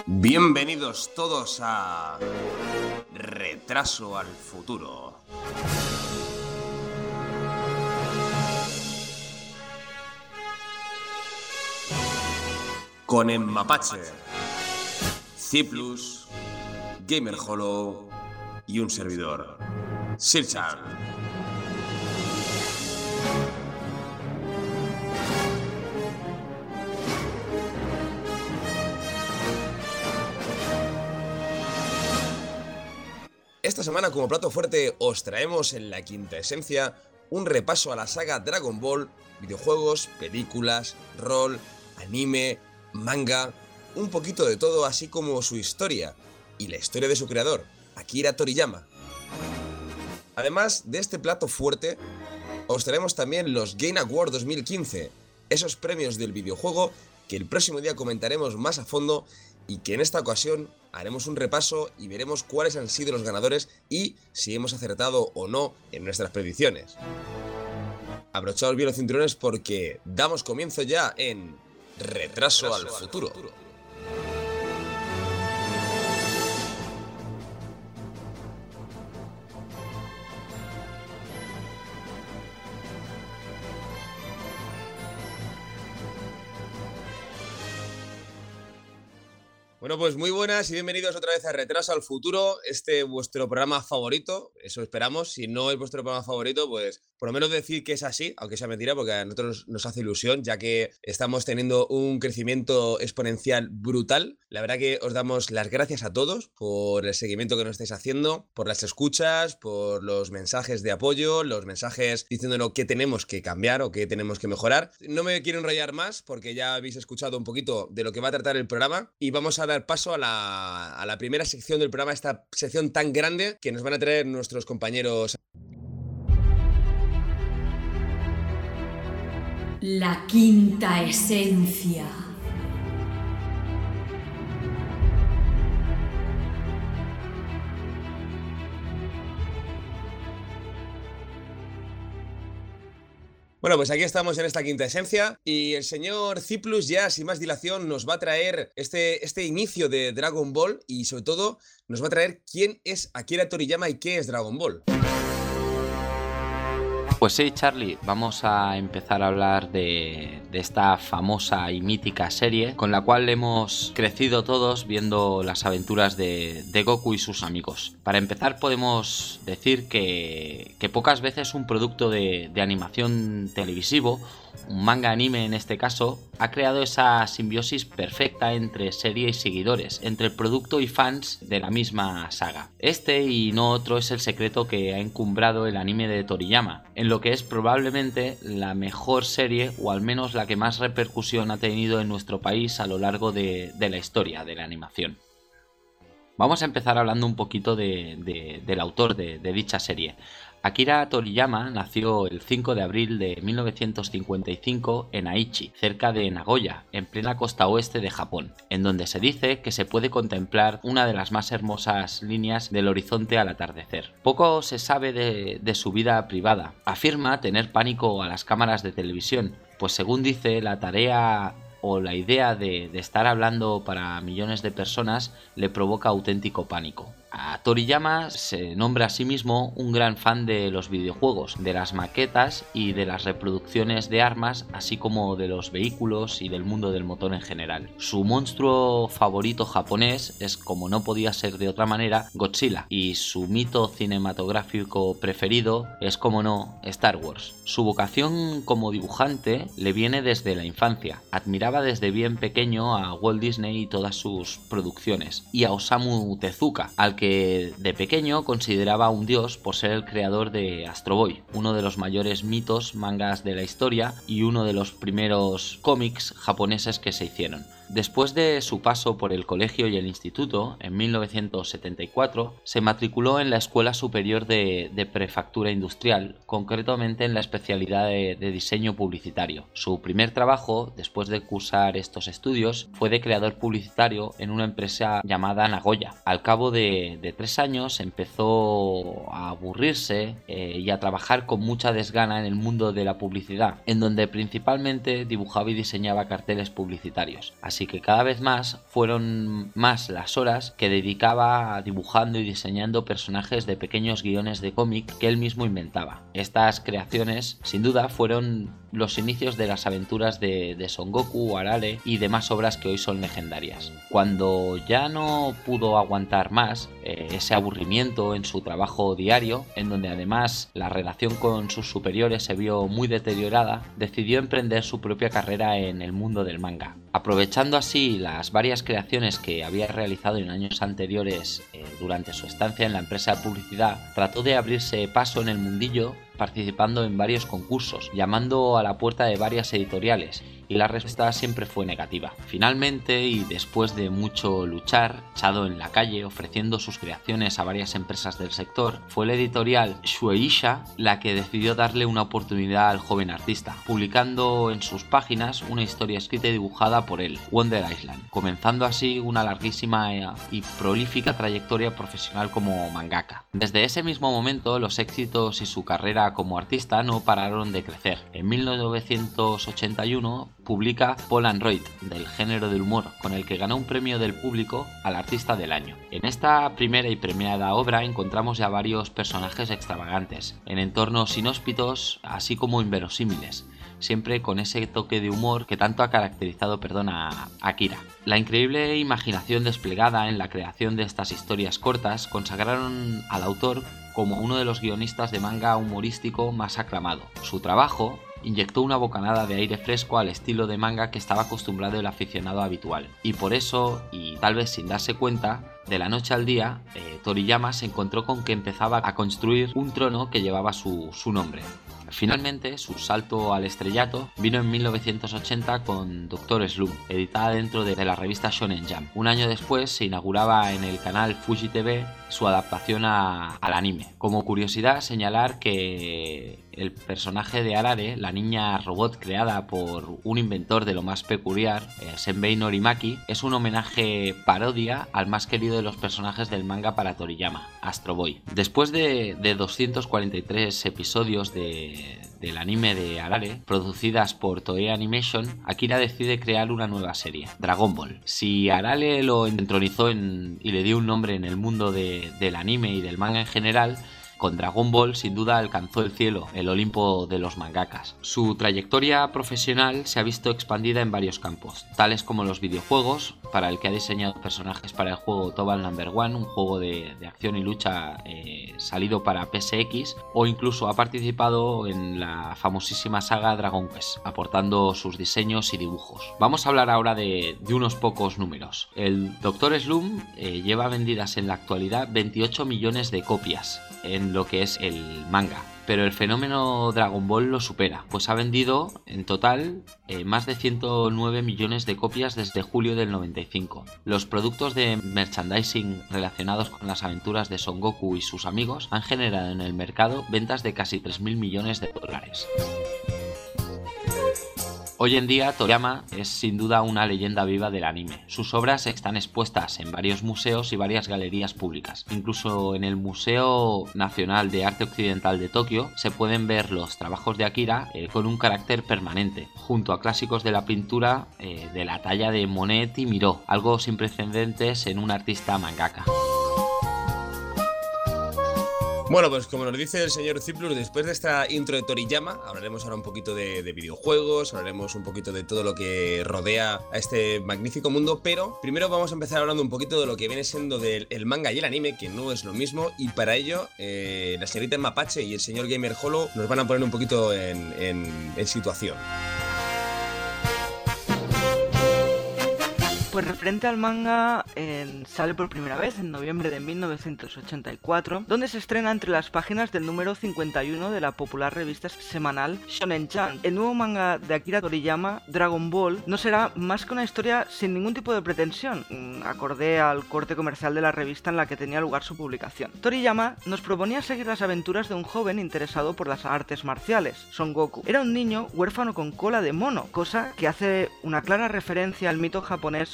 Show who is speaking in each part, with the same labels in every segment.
Speaker 1: Bienvenidos todos a Retraso al Futuro. Con Emmapache, Ciplus, Gamer Hollow y un servidor, Sirchan. Esta semana, como plato fuerte, os traemos en la quinta esencia un repaso a la saga Dragon Ball, videojuegos, películas, rol, anime, manga, un poquito de todo, así como su historia y la historia de su creador, Akira Toriyama. Además de este plato fuerte, os traemos también los Game Awards 2015, esos premios del videojuego que el próximo día comentaremos más a fondo y que en esta ocasión haremos un repaso y veremos cuáles han sido los ganadores y si hemos acertado o no en nuestras predicciones. Abrochaos bien los cinturones porque damos comienzo ya en Retraso al Futuro. Bueno, pues muy buenas y bienvenidos otra vez a Retraso al Futuro, vuestro programa favorito, eso esperamos. Si no es vuestro programa favorito, pues por lo menos decir que es así, aunque sea mentira, porque a nosotros nos hace ilusión, ya que estamos teniendo un crecimiento exponencial brutal. La verdad que os damos las gracias a todos por el seguimiento que nos estáis haciendo, por las escuchas, por los mensajes de apoyo, los mensajes diciéndonos qué tenemos que cambiar o qué tenemos que mejorar. No me quiero enrollar más porque ya habéis escuchado un poquito de lo que va a tratar el programa y vamos a dar paso a la primera sección del programa, esta sección tan grande que nos van a traer nuestros compañeros.
Speaker 2: La quinta esencia.
Speaker 1: Bueno, pues aquí estamos en esta quinta esencia y el señor Ciplus ya sin más dilación nos va a traer este inicio de Dragon Ball y sobre todo nos va a traer quién es Akira Toriyama y qué es Dragon Ball.
Speaker 3: Pues sí, Charlie, vamos a empezar a hablar de esta famosa y mítica serie con la cual hemos crecido todos viendo las aventuras de Goku y sus amigos. Para empezar podemos decir que pocas veces un producto de animación televisivo, un manga anime en este caso, ha creado esa simbiosis perfecta entre serie y seguidores, entre el producto y fans de la misma saga. Este y no otro es el secreto que ha encumbrado el anime de Toriyama, en lo que es probablemente la mejor serie o al menos la que más repercusión ha tenido en nuestro país a lo largo de la historia de la animación. Vamos a empezar hablando un poquito del autor de dicha serie. Akira Toriyama nació el 5 de abril de 1955 en Aichi, cerca de Nagoya, en plena costa oeste de Japón, en donde se dice que se puede contemplar una de las más hermosas líneas del horizonte al atardecer. Poco se sabe de su vida privada. Afirma tener pánico a las cámaras de televisión, pues según dice, la tarea o la idea de estar hablando para millones de personas le provoca auténtico pánico. A Toriyama se nombra a sí mismo un gran fan de los videojuegos, de las maquetas y de las reproducciones de armas, así como de los vehículos y del mundo del motor en general. Su monstruo favorito japonés es, como no podía ser de otra manera, Godzilla, y su mito cinematográfico preferido es, como no, Star Wars. Su vocación como dibujante le viene desde la infancia. Admiraba desde bien pequeño a Walt Disney y todas sus producciones, y a Osamu Tezuka, al que de pequeño consideraba un dios por ser el creador de Astro Boy, uno de los mayores mitos mangas de la historia y uno de los primeros cómics japoneses que se hicieron. Después de su paso por el colegio y el instituto, en 1974, se matriculó en la Escuela Superior de Prefactura Industrial, concretamente en la especialidad de diseño publicitario. Su primer trabajo, después de cursar estos estudios, fue de creador publicitario en una empresa llamada Nagoya. Al cabo de 3 años empezó a aburrirse y a trabajar con mucha desgana en el mundo de la publicidad, en donde principalmente dibujaba y diseñaba carteles publicitarios. así que cada vez más fueron más las horas que dedicaba a dibujando y diseñando personajes de pequeños guiones de cómic que él mismo inventaba. Estas creaciones, sin duda, fueron los inicios de las aventuras de Son Goku, Arale y demás obras que hoy son legendarias. Cuando ya no pudo aguantar más ese aburrimiento en su trabajo diario, en donde además la relación con sus superiores se vio muy deteriorada, decidió emprender su propia carrera en el mundo del manga. Aprovechando así las varias creaciones que había realizado en años anteriores durante su estancia en la empresa de publicidad, trató de abrirse paso en el mundillo participando en varios concursos, llamando a la puerta de varias editoriales, y la respuesta siempre fue negativa. Finalmente, y después de mucho luchar, echado en la calle, ofreciendo sus creaciones a varias empresas del sector, fue la editorial Shueisha la que decidió darle una oportunidad al joven artista, publicando en sus páginas una historia escrita y dibujada por él, Wonder Island, comenzando así una larguísima y prolífica trayectoria profesional como mangaka. Desde ese mismo momento, los éxitos y su carrera como artista no pararon de crecer. En 1981 publica Polaroid, del género del humor, con el que ganó un premio del público al artista del año. En esta primera y premiada obra encontramos ya varios personajes extravagantes, en entornos inhóspitos, así como inverosímiles, siempre con ese toque de humor que tanto ha caracterizado a Akira. La increíble imaginación desplegada en la creación de estas historias cortas consagraron al autor como uno de los guionistas de manga humorístico más aclamado. Su trabajo inyectó una bocanada de aire fresco al estilo de manga que estaba acostumbrado el aficionado habitual. Y por eso, y tal vez sin darse cuenta, de la noche al día, Toriyama se encontró con que empezaba a construir un trono que llevaba su nombre. Finalmente, su salto al estrellato vino en 1980 con Dr. Slump, editada dentro de la revista Shonen Jump. Un año después se inauguraba en el canal Fuji TV su adaptación al anime. Como curiosidad, señalar que el personaje de Arare, la niña robot creada por un inventor de lo más peculiar, Senbei Norimaki, es un homenaje parodia al más querido de los personajes del manga para Toriyama, Astro Boy. Después de 243 episodios del anime de Arare, producidas por Toei Animation, Akira decide crear una nueva serie, Dragon Ball. Si Arare lo entronizó y le dio un nombre en el mundo del anime y del manga en general, con Dragon Ball sin duda alcanzó el cielo, el Olimpo de los mangakas. Su trayectoria profesional se ha visto expandida en varios campos, tales como los videojuegos, para el que ha diseñado personajes para el juego Tobal No.1, un juego de acción y lucha salido para PSX, o incluso ha participado en la famosísima saga Dragon Quest, aportando sus diseños y dibujos. Vamos a hablar ahora de unos pocos números. El Dr. Slump lleva vendidas en la actualidad 28 millones de copias en lo que es el manga, pero el fenómeno Dragon Ball lo supera, pues ha vendido en total más de 109 millones de copias desde julio del 95. Los productos de merchandising relacionados con las aventuras de Son Goku y sus amigos han generado en el mercado ventas de casi 3.000 millones de dólares. Hoy en día Toriyama es sin duda una leyenda viva del anime. Sus obras están expuestas en varios museos y varias galerías públicas. Incluso en el Museo Nacional de Arte Occidental de Tokio se pueden ver los trabajos de Akira con un carácter permanente, junto a clásicos de la pintura de la talla de Monet y Miró, algo sin precedentes en un artista mangaka.
Speaker 1: Bueno, pues como nos dice el señor Ziplus, después de esta intro de Toriyama, hablaremos ahora un poquito de videojuegos, hablaremos un poquito de todo lo que rodea a este magnífico mundo, pero primero vamos a empezar hablando un poquito de lo que viene siendo el manga y el anime, que no es lo mismo, y para ello la señorita Mapache y el señor Gamer Holo nos van a poner un poquito en situación.
Speaker 4: Pues referente al manga, sale por primera vez en noviembre de 1984, donde se estrena entre las páginas del número 51 de la popular revista semanal Shonen Jump. El nuevo manga de Akira Toriyama, Dragon Ball, no será más que una historia sin ningún tipo de pretensión, acorde al corte comercial de la revista en la que tenía lugar su publicación. Toriyama nos proponía seguir las aventuras de un joven interesado por las artes marciales, Son Goku. Era un niño huérfano con cola de mono, cosa que hace una clara referencia al mito japonés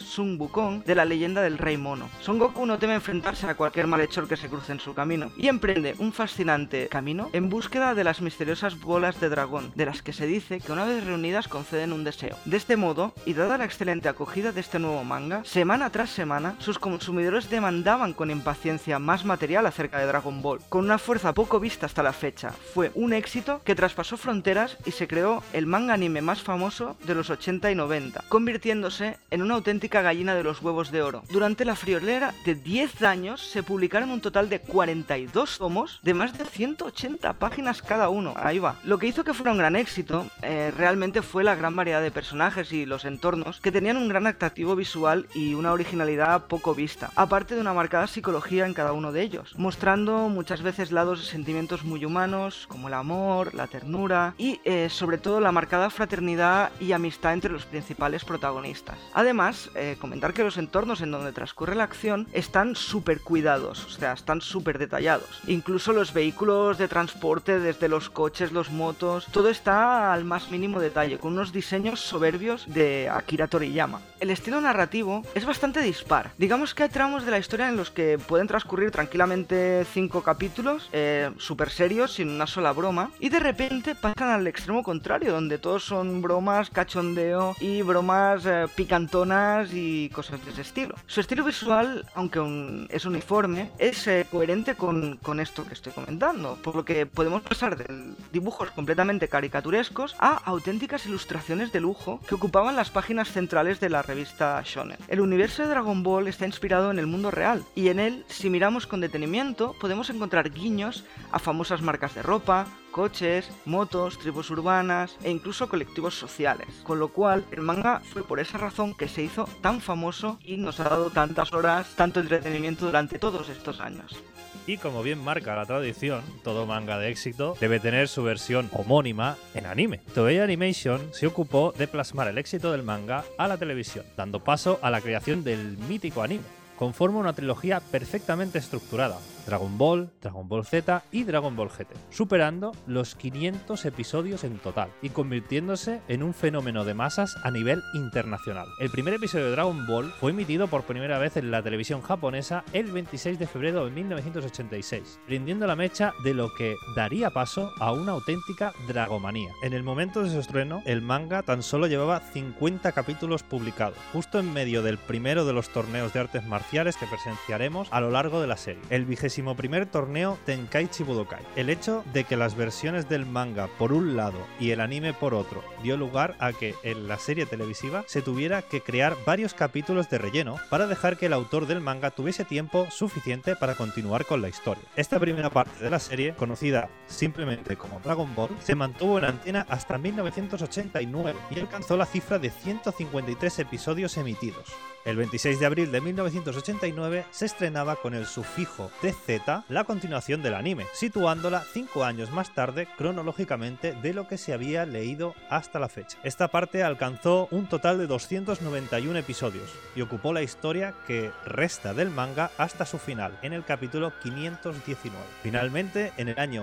Speaker 4: Son Wukong de la leyenda del Rey Mono. Son Goku no teme enfrentarse a cualquier malhechor que se cruce en su camino y emprende un fascinante camino en búsqueda de las misteriosas bolas de dragón, de las que se dice que una vez reunidas conceden un deseo. De este modo, y dada la excelente acogida de este nuevo manga, semana tras semana sus consumidores demandaban con impaciencia más material acerca de Dragon Ball. Con una fuerza poco vista hasta la fecha, fue un éxito que traspasó fronteras y se creó el manga anime más famoso de los 80 y 90, convirtiéndose en una auténtica gallina de los huevos de oro. Durante la friolera de 10 años se publicaron un total de 42 tomos de más de 180 páginas cada uno. Ahí va. Lo que hizo que fuera un gran éxito realmente fue la gran variedad de personajes y los entornos, que tenían un gran atractivo visual y una originalidad poco vista, aparte de una marcada psicología en cada uno de ellos, mostrando muchas veces lados de sentimientos muy humanos como el amor, la ternura y sobre todo la marcada fraternidad y amistad entre los principales protagonistas. Además, comentar que los entornos en donde transcurre la acción están súper cuidados, o sea, están súper detallados. Incluso los vehículos de transporte, desde los coches, los motos, todo está al más mínimo detalle, con unos diseños soberbios de Akira Toriyama. El estilo narrativo es bastante dispar. Digamos que hay tramos de la historia en los que pueden transcurrir tranquilamente 5 capítulos, súper serios, sin una sola broma, y de repente pasan al extremo contrario, donde todos son bromas, cachondeo y bromas picantonas y cosas de ese estilo. Su estilo visual, aunque es uniforme, es coherente con esto que estoy comentando, por lo que podemos pasar de dibujos completamente caricaturescos a auténticas ilustraciones de lujo que ocupaban las páginas centrales de la revista Shonen. El universo de Dragon Ball está inspirado en el mundo real, y en él, si miramos con detenimiento, podemos encontrar guiños a famosas marcas de ropa, coches, motos, tribus urbanas e incluso colectivos sociales, con lo cual el manga fue por esa razón que se hizo tan famoso y nos ha dado tantas horas, tanto entretenimiento durante todos estos años.
Speaker 5: Y como bien marca la tradición, todo manga de éxito debe tener su versión homónima en anime. Toei Animation se ocupó de plasmar el éxito del manga a la televisión, dando paso a la creación del mítico anime. Conforma una trilogía perfectamente estructurada: Dragon Ball, Dragon Ball Z y Dragon Ball GT, superando los 500 episodios en total y convirtiéndose en un fenómeno de masas a nivel internacional. El primer episodio de Dragon Ball fue emitido por primera vez en la televisión japonesa el 26 de febrero de 1986, prendiendo la mecha de lo que daría paso a una auténtica dragomanía. En el momento de su estreno, el manga tan solo llevaba 50 capítulos publicados, justo en medio del primero de los torneos de artes marciales que presenciaremos a lo largo de la serie, el 21º torneo Tenkaichi Budokai. El hecho de que las versiones del manga por un lado y el anime por otro dio lugar a que en la serie televisiva se tuviera que crear varios capítulos de relleno para dejar que el autor del manga tuviese tiempo suficiente para continuar con la historia. Esta primera parte de la serie, conocida simplemente como Dragon Ball, se mantuvo en antena hasta 1989 y alcanzó la cifra de 153 episodios emitidos. El 26 de abril de 1989 se estrenaba con el sufijo TZ la continuación del anime, situándola 5 años más tarde cronológicamente de lo que se había leído hasta la fecha. Esta parte alcanzó un total de 291 episodios y ocupó la historia que resta del manga hasta su final, en el capítulo 519. Finalmente, en el año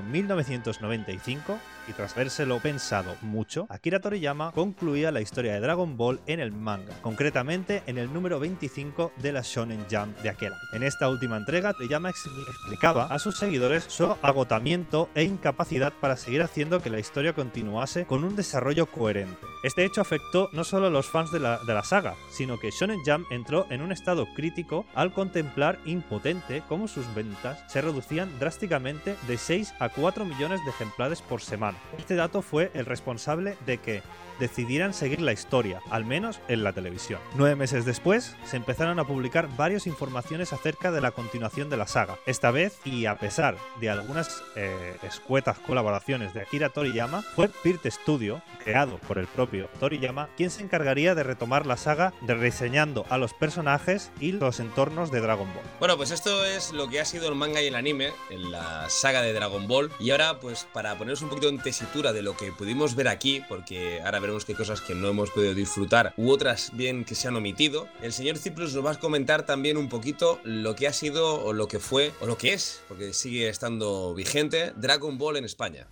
Speaker 5: 1995, y tras habérselo pensado mucho, Akira Toriyama concluía la historia de Dragon Ball en el manga, concretamente en el número 25 de la Shonen Jump de aquel año. En esta última entrega, Toriyama explicaba a sus seguidores su agotamiento e incapacidad para seguir haciendo que la historia continuase con un desarrollo coherente. Este hecho afectó no solo a los fans de la saga, sino que Shonen Jump entró en un estado crítico al contemplar impotente cómo sus ventas se reducían drásticamente de 6 a 4 millones de ejemplares por semana. Este dato fue el responsable de que decidieran seguir la historia, al menos en la televisión. 9 meses después, se empezaron a publicar varias informaciones acerca de la continuación de la saga. Esta vez, y a pesar de algunas escuetas colaboraciones de Akira Toriyama, fue Pirate Studio, creado por el propio Toriyama, quien se encargaría de retomar la saga, rediseñando a los personajes y los entornos de Dragon Ball.
Speaker 1: Bueno, pues esto es lo que ha sido el manga y el anime en la saga de Dragon Ball. Y ahora, pues para poneros un poquito en tesitura de lo que pudimos ver aquí, porque ahora veremos que hay cosas que no hemos podido disfrutar u otras bien que se han omitido, el señor Ciprus nos va a comentar también un poquito lo que ha sido o lo que fue o lo que es, porque sigue estando vigente, Dragon Ball en España.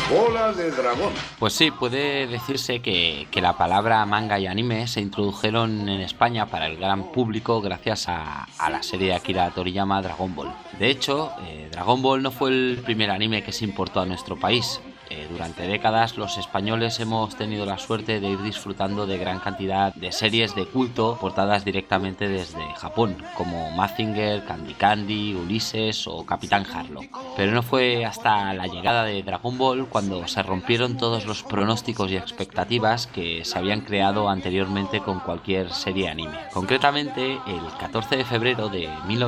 Speaker 6: Bola de dragón.
Speaker 3: Pues sí, puede decirse que la palabra manga y anime se introdujeron en España para el gran público gracias a la serie de Akira Toriyama Dragon Ball. De hecho, Dragon Ball no fue el primer anime que se importó a nuestro país. Durante décadas los españoles hemos tenido la suerte de ir disfrutando de gran cantidad de series de culto portadas directamente desde Japón, como Mazinger, Candy Candy, Ulises o Capitán Harlock. Pero no fue hasta la llegada de Dragon Ball cuando se rompieron todos los pronósticos y expectativas que se habían creado anteriormente con cualquier serie anime. Concretamente, el 14 de febrero de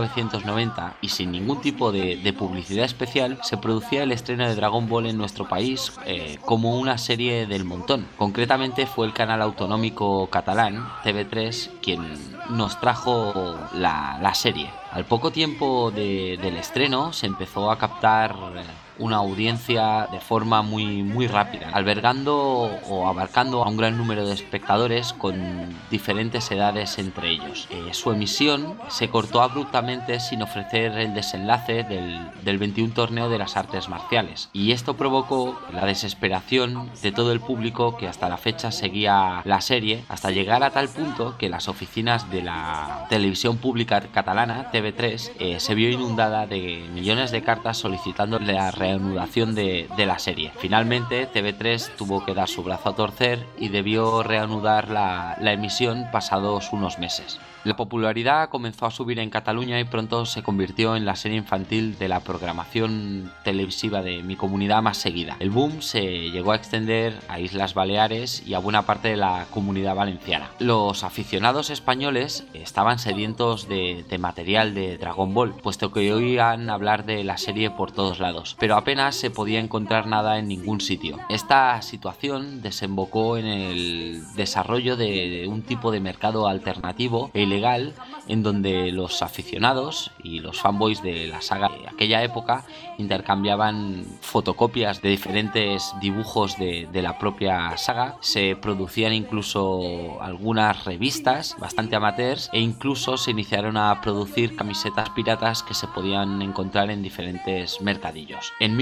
Speaker 3: 1990, y sin ningún tipo de publicidad especial, se producía el estreno de Dragon Ball en nuestro país como una serie del montón. Concretamente fue el canal autonómico catalán TV3 quien nos trajo la serie. Al poco tiempo del estreno se empezó a captar una audiencia de forma muy rápida, albergando o abarcando a un gran número de espectadores con diferentes edades entre ellos. Su emisión se cortó abruptamente sin ofrecer el desenlace del 21 torneo de las artes marciales, y esto provocó la desesperación de todo el público que hasta la fecha seguía la serie, hasta llegar a tal punto que las oficinas de la televisión pública catalana TV3 se vio inundada de millones de cartas solicitando la reanudación de la serie. Finalmente TV3 tuvo que dar su brazo a torcer y debió reanudar la emisión pasados unos meses. La popularidad comenzó a subir en Cataluña y pronto se convirtió en la serie infantil de la programación televisiva de mi comunidad más seguida. El boom se llegó a extender a Islas Baleares y a buena parte de la comunidad valenciana. Los aficionados españoles estaban sedientos de material de Dragon Ball, puesto que oían hablar de la serie por todos lados, pero apenas se podía encontrar nada en ningún sitio. Esta situación desembocó en el desarrollo de un tipo de mercado alternativo e ilegal, en donde los aficionados y los fanboys de la saga de aquella época intercambiaban fotocopias de diferentes dibujos de la propia saga. Se producían incluso algunas revistas bastante amateurs e incluso se iniciaron a producir camisetas piratas que se podían encontrar en diferentes mercadillos. En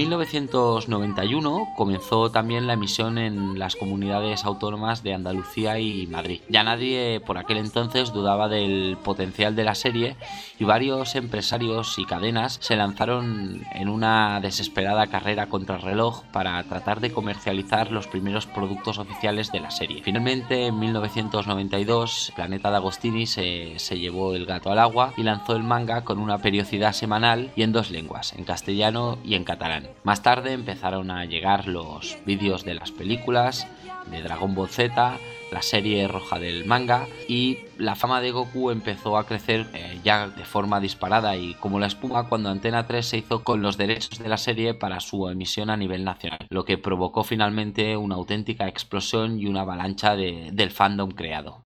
Speaker 3: 1991 comenzó también la emisión en las comunidades autónomas de Andalucía y Madrid. Ya nadie por aquel entonces dudaba del potencial de la serie y varios empresarios y cadenas se lanzaron en una desesperada carrera contra el reloj para tratar de comercializar los primeros productos oficiales de la serie. Finalmente, en 1992, Planeta D'Agostini se llevó el gato al agua y lanzó el manga con una periodicidad semanal y en dos lenguas, en castellano y en catalán. Más tarde empezaron a llegar los vídeos de las películas, de Dragon Ball Z, la serie roja del manga, y la fama de Goku empezó a crecer ya de forma disparada y como la espuma cuando Antena 3 se hizo con los derechos de la serie para su emisión a nivel nacional, lo que provocó finalmente una auténtica explosión y una avalancha del fandom creado.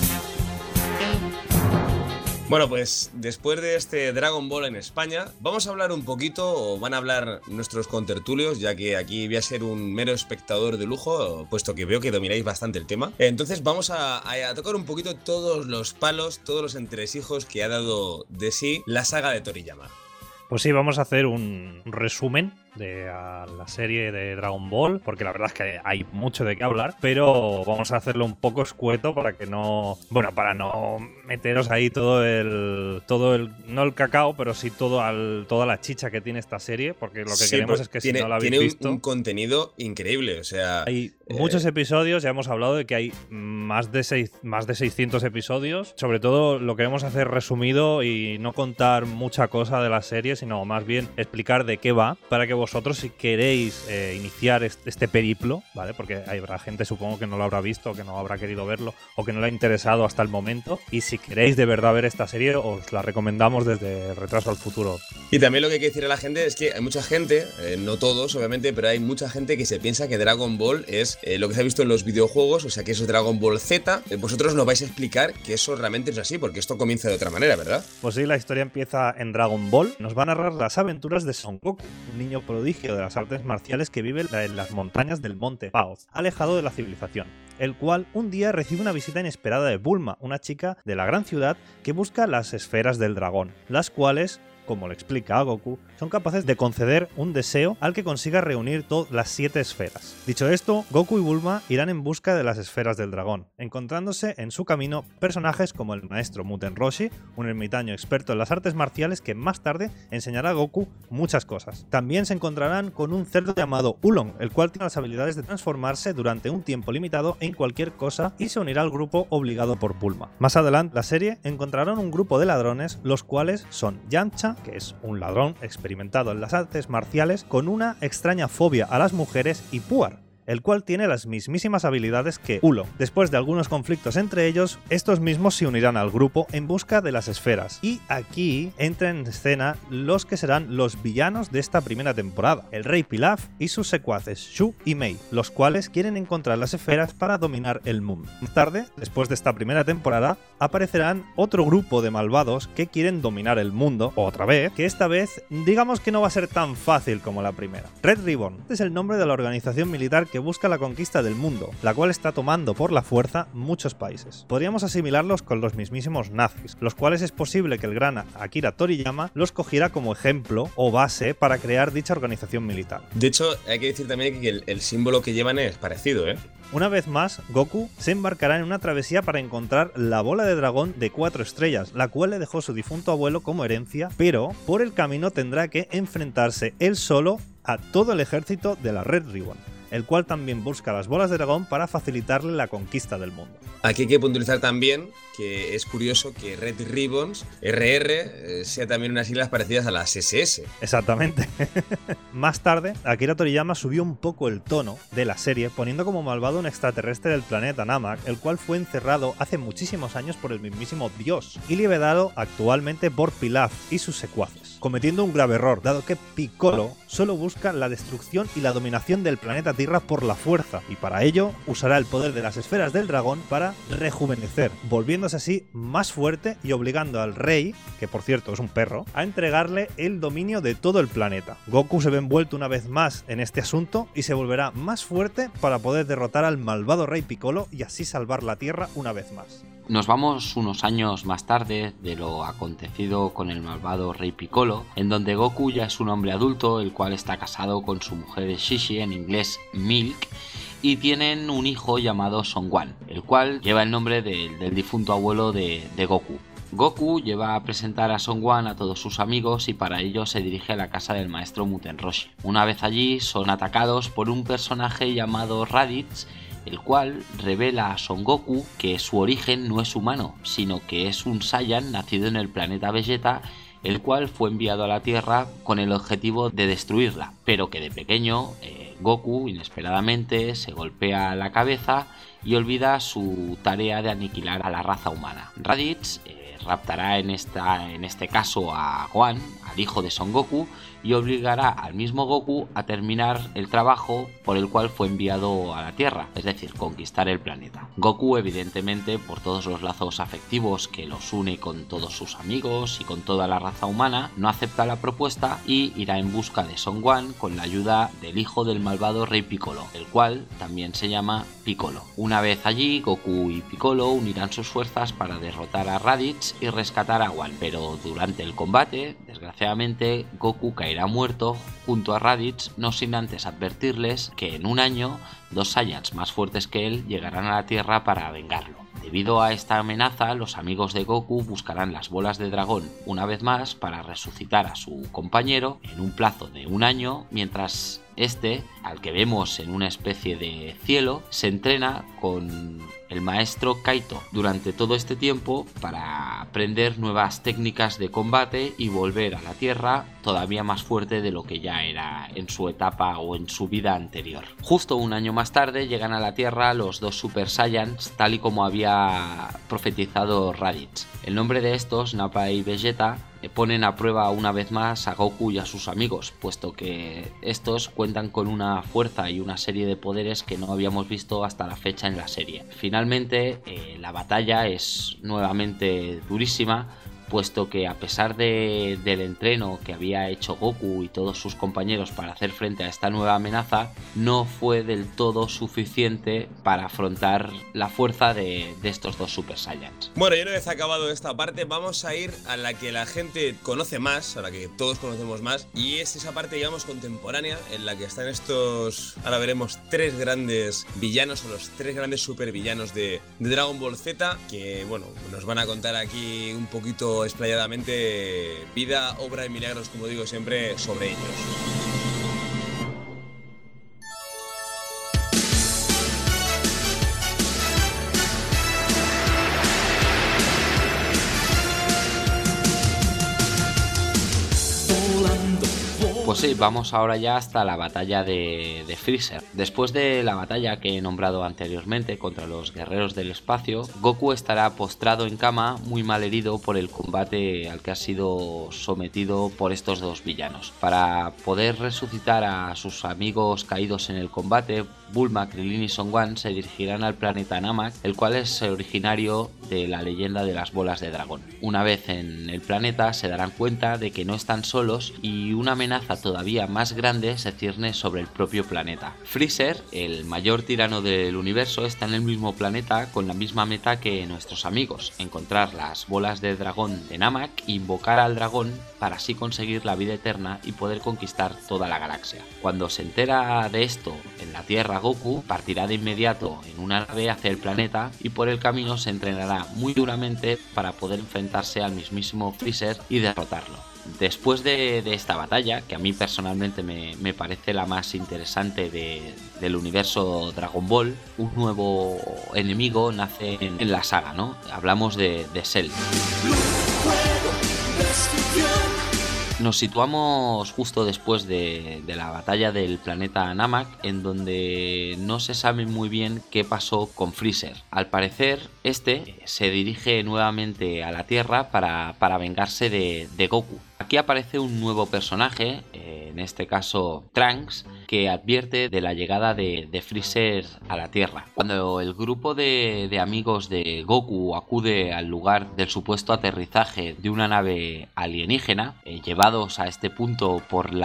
Speaker 1: Bueno, pues después de este Dragon Ball en España, vamos a hablar un poquito, o van a hablar nuestros contertulios, ya que aquí voy a ser un mero espectador de lujo, puesto que veo que domináis bastante el tema. Entonces vamos a tocar un poquito todos los palos, todos los entresijos que ha dado de sí la saga de Toriyama.
Speaker 5: Pues sí, vamos a hacer un resumen de la serie de Dragon Ball, porque la verdad es que hay mucho de qué hablar, pero vamos a hacerlo un poco escueto para que no, bueno, para no meteros ahí todo el no el cacao, pero sí toda la chicha que tiene esta serie, porque lo que queremos es que si no la habéis visto,
Speaker 1: tiene un contenido increíble, o sea,
Speaker 5: hay muchos episodios, ya hemos hablado de que hay más de 600 episodios. Sobre todo lo queremos hacer resumido y no contar mucha cosa de la serie, sino más bien explicar de qué va, para que vosotros, si queréis iniciar este periplo, ¿vale? Porque habrá gente, supongo, que no lo habrá visto, que no habrá querido verlo o que no le ha interesado hasta el momento, y si queréis de verdad ver esta serie, os la recomendamos desde Retraso al Futuro.
Speaker 1: Y también lo que hay que decir a la gente es que hay mucha gente, no todos obviamente, pero hay mucha gente que se piensa que Dragon Ball es lo que se ha visto en los videojuegos, o sea que eso es Dragon Ball Z. Vosotros nos vais a explicar que eso realmente no es así, porque esto comienza de otra manera, ¿verdad?
Speaker 5: Pues sí, la historia empieza en Dragon Ball. Nos va a narrar las aventuras de Son Goku, un niño prodigio de las artes marciales que vive en las montañas del monte Paoz, alejado de la civilización, el cual un día recibe una visita inesperada de Bulma, una chica de la gran ciudad que busca las esferas del dragón, las cuales como le explica a Goku, son capaces de conceder un deseo al que consiga reunir todas las 7 esferas. Dicho esto, Goku y Bulma irán en busca de las esferas del dragón, encontrándose en su camino personajes como el maestro Muten Roshi, un ermitaño experto en las artes marciales que más tarde enseñará a Goku muchas cosas. También se encontrarán con un cerdo llamado Ulon, el cual tiene las habilidades de transformarse durante un tiempo limitado en cualquier cosa y se unirá al grupo obligado por Bulma. Más adelante, la serie encontrarán un grupo de ladrones, los cuales son Yamcha, que es un ladrón experimentado en las artes marciales con una extraña fobia a las mujeres, y Puar, el cual tiene las mismísimas habilidades que Ulo. Después de algunos conflictos entre ellos, estos mismos se unirán al grupo en busca de las esferas. Y aquí entran en escena los que serán los villanos de esta primera temporada, el Rey Pilaf y sus secuaces Shu y Mei, los cuales quieren encontrar las esferas para dominar el mundo. Más tarde, después de esta primera temporada, aparecerán otro grupo de malvados que quieren dominar el mundo, otra vez, que esta vez digamos que no va a ser tan fácil como la primera. Red Ribbon es el nombre de la organización militar que busca la conquista del mundo, la cual está tomando por la fuerza muchos países. Podríamos asimilarlos con los mismísimos nazis, los cuales es posible que el gran Akira Toriyama los cogiera como ejemplo o base para crear dicha organización militar.
Speaker 1: De hecho, hay que decir también que el símbolo que llevan es parecido, ¿eh?
Speaker 5: Una vez más, Goku se embarcará en una travesía para encontrar la bola de dragón de 4 estrellas, la cual le dejó su difunto abuelo como herencia, pero por el camino tendrá que enfrentarse él solo a todo el ejército de la Red Ribbon, el cual también busca las bolas de dragón para facilitarle la conquista del mundo.
Speaker 1: Aquí hay que puntualizar también que es curioso que Red Ribbons, RR, sea también unas siglas parecidas a las SS.
Speaker 5: Exactamente. Más tarde, Akira Toriyama subió un poco el tono de la serie, poniendo como malvado un extraterrestre del planeta Namek, el cual fue encerrado hace muchísimos años por el mismísimo Dios y liberado actualmente por Pilaf y sus secuaces, cometiendo un grave error, dado que Piccolo solo busca la destrucción y la dominación del planeta Tierra por la fuerza, y para ello usará el poder de las esferas del dragón para rejuvenecer, volviéndose así más fuerte y obligando al rey, que por cierto es un perro, a entregarle el dominio de todo el planeta. Goku se ve envuelto una vez más en este asunto y se volverá más fuerte para poder derrotar al malvado rey Piccolo y así salvar la Tierra una vez más.
Speaker 3: Nos vamos unos años más tarde de lo acontecido con el malvado Rey Piccolo, en donde Goku ya es un hombre adulto, el cual está casado con su mujer Shishi, en inglés Milk, y tienen un hijo llamado Son Gohan, el cual lleva el nombre del difunto abuelo de Goku. Goku lleva a presentar a Son Gohan a todos sus amigos y para ello se dirige a la casa del maestro Muten Roshi. Una vez allí son atacados por un personaje llamado Raditz, el cual revela a Son Goku que su origen no es humano, sino que es un Saiyan nacido en el planeta Vegeta, el cual fue enviado a la Tierra con el objetivo de destruirla, pero que de pequeño Goku inesperadamente se golpea la cabeza y olvida su tarea de aniquilar a la raza humana. Raditz raptará en este caso a Gohan, al hijo de Son Goku, y obligará al mismo Goku a terminar el trabajo por el cual fue enviado a la Tierra, es decir, conquistar el planeta. Goku, evidentemente, por todos los lazos afectivos que los une con todos sus amigos y con toda la raza humana, no acepta la propuesta y irá en busca de Son Gohan con la ayuda del hijo del malvado Rey Piccolo, el cual también se llama Piccolo. Una vez allí, Goku y Piccolo unirán sus fuerzas para derrotar a Raditz y rescatar a Gohan, pero durante el combate, desgraciadamente, Goku caerá muerto junto a Raditz, no sin antes advertirles que en un año 2 Saiyans más fuertes que él llegarán a la Tierra para vengarlo. Debido a esta amenaza, los amigos de Goku buscarán las bolas de dragón una vez más para resucitar a su compañero en un plazo de un año, mientras este, al que vemos en una especie de cielo, se entrena con el maestro Kaito durante todo este tiempo para aprender nuevas técnicas de combate y volver a la Tierra todavía más fuerte de lo que ya era en su etapa o en su vida anterior. Justo un año más tarde llegan a la Tierra los 2 Super Saiyans, tal y como había profetizado Raditz. El nombre de estos, Nappa y Vegeta, ponen a prueba una vez más a Goku y a sus amigos, puesto que estos cuentan con una fuerza y una serie de poderes que no habíamos visto hasta la fecha en la serie. Finalmente, la batalla es nuevamente durísima, puesto que a pesar del entreno que había hecho Goku y todos sus compañeros para hacer frente a esta nueva amenaza, no fue del todo suficiente para afrontar la fuerza de estos dos Super Saiyans.
Speaker 1: Bueno, y una vez acabado esta parte, vamos a ir a la que la gente conoce más, a la que todos conocemos más, y es esa parte, digamos, contemporánea, en la que están estos, ahora veremos, 3 grandes villanos, o los 3 grandes supervillanos de Dragon Ball Z, que, bueno, nos van a contar aquí un poquito explayadamente vida, obra y milagros, como digo siempre, sobre ellos.
Speaker 3: Pues sí, vamos ahora ya hasta la batalla de Freezer. Después de la batalla que he nombrado anteriormente contra los guerreros del espacio, Goku estará postrado en cama, muy mal herido por el combate al que ha sido sometido por estos dos villanos. Para poder resucitar a sus amigos caídos en el combate, Bulma, Krillin y Son Gohan se dirigirán al planeta Namek, el cual es originario de la leyenda de las bolas de dragón. Una vez en el planeta se darán cuenta de que no están solos y una amenaza todavía más grande se cierne sobre el propio planeta. Freezer, el mayor tirano del universo, está en el mismo planeta con la misma meta que nuestros amigos: encontrar las bolas de dragón de Namek e invocar al dragón para así conseguir la vida eterna y poder conquistar toda la galaxia. Cuando se entera de esto en la Tierra, Goku partirá de inmediato en una nave hacia el planeta y por el camino se entrenará muy duramente para poder enfrentarse al mismísimo Freezer y derrotarlo. Después de esta batalla, que a mí personalmente me parece la más interesante del universo Dragon Ball, un nuevo enemigo nace en la saga, ¿no? Hablamos de Cell. Nos situamos justo después de la batalla del planeta Namek, en donde no se sabe muy bien qué pasó con Freezer. Al parecer, este se dirige nuevamente a la Tierra para vengarse de Goku. Aquí aparece un nuevo personaje, en este caso Trunks, que advierte de la llegada de Freezer a la Tierra. Cuando el grupo de amigos de Goku acude al lugar del supuesto aterrizaje de una nave alienígena, llevados a este punto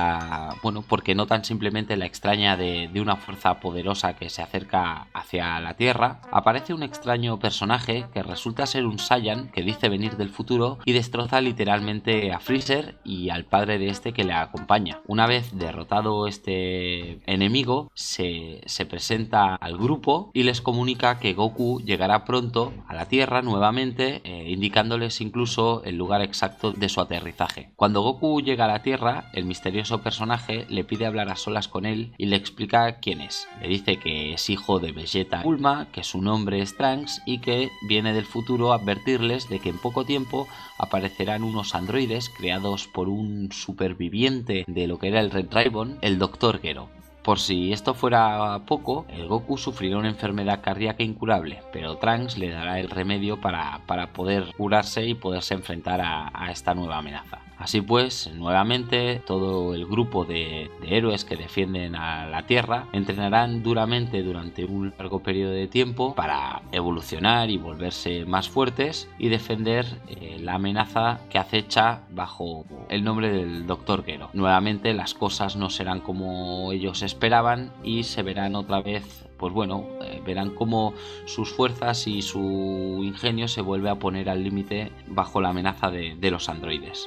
Speaker 3: porque notan simplemente la extraña de una fuerza poderosa que se acerca hacia la Tierra, aparece un extraño personaje que resulta ser un Saiyan que dice venir del futuro y destroza literalmente a Freezer y al padre de este que le acompaña. Una vez derrotado este enemigo, se presenta al grupo y les comunica que Goku llegará pronto a la Tierra nuevamente, indicándoles incluso el lugar exacto de su aterrizaje. Cuando Goku llega a la Tierra, el misterioso personaje le pide hablar a solas con él y le explica quién es. Le dice que es hijo de Vegeta y Bulma, que su nombre es Trunks y que viene del futuro a advertirles de que en poco tiempo aparecerán unos androides creados por un superviviente de lo que era el Red Ribbon, el Dr. Gero. Por si esto fuera poco, el Goku sufrirá una enfermedad cardíaca incurable, pero Trunks le dará el remedio para poder curarse y poderse enfrentar a esta nueva amenaza. Así pues, nuevamente todo el grupo de héroes que defienden a la Tierra entrenarán duramente durante un largo periodo de tiempo para evolucionar y volverse más fuertes y defender la amenaza que acecha bajo el nombre del Dr. Gero. Nuevamente las cosas no serán como ellos esperaban y se verán otra vez, verán cómo sus fuerzas y su ingenio se vuelve a poner al límite bajo la amenaza de los androides.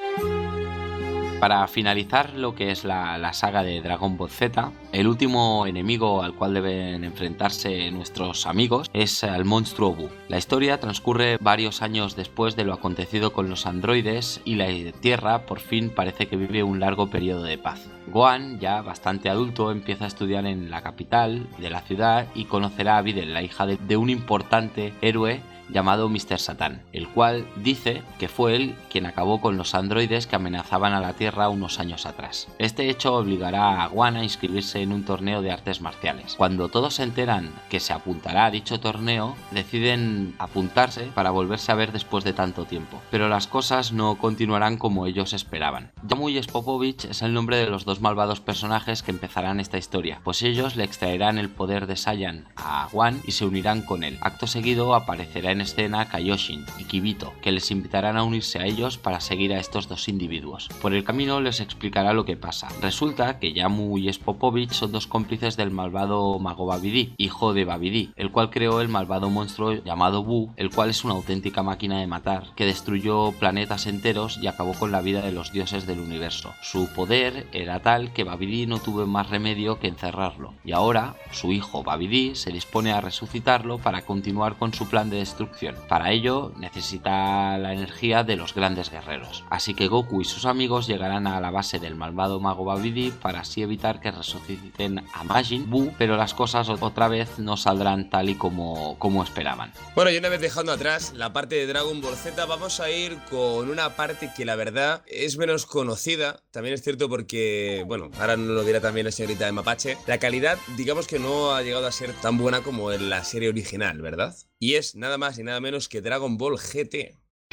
Speaker 3: Para finalizar lo que es la saga de Dragon Ball Z, el último enemigo al cual deben enfrentarse nuestros amigos es el monstruo Buu. La historia transcurre varios años después de lo acontecido con los androides y la Tierra por fin parece que vive un largo periodo de paz. Gohan, ya bastante adulto, empieza a estudiar en la capital de la ciudad y conocerá a Videl, la hija de un importante héroe llamado Mr. Satan, el cual dice que fue él quien acabó con los androides que amenazaban a la Tierra unos años atrás. Este hecho obligará a Gohan a inscribirse en un torneo de artes marciales. Cuando todos se enteran que se apuntará a dicho torneo, deciden apuntarse para volverse a ver después de tanto tiempo. Pero las cosas no continuarán como ellos esperaban. Yamu y Spopovich es el nombre de los dos malvados personajes que empezarán esta historia, pues ellos le extraerán el poder de Saiyan a Gohan y se unirán con él. Acto seguido aparecerá en en escena Kaioshin y Kibito, que les invitarán a unirse a ellos para seguir a estos dos individuos. Por el camino les explicará lo que pasa. Resulta que Yamu y Spopovich son dos cómplices del malvado mago Babidi, hijo de Babidi, el cual creó el malvado monstruo llamado Buu, el cual es una auténtica máquina de matar, que destruyó planetas enteros y acabó con la vida de los dioses del universo. Su poder era tal que Babidi no tuvo más remedio que encerrarlo, y ahora su hijo Babidi se dispone a resucitarlo para continuar con su plan de destrucción. Para ello necesita la energía de los grandes guerreros, así que Goku y sus amigos llegarán a la base del malvado mago Babidi para así evitar que resuciten a Majin Buu, pero las cosas otra vez no saldrán tal y como esperaban.
Speaker 1: Bueno, y una vez dejando atrás la parte de Dragon Ball Z, vamos a ir con una parte que la verdad es menos conocida. También es cierto porque, bueno, ahora nos lo dirá también la señorita de Mapache, la calidad digamos que no ha llegado a ser tan buena como en la serie original, ¿verdad? Y es nada más y nada menos que Dragon Ball GT.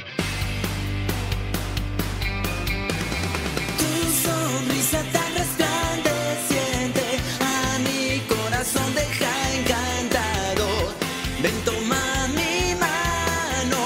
Speaker 6: Tu sonrisa tan resplandeciente a mi corazón deja encantado. Ven, toma mi mano.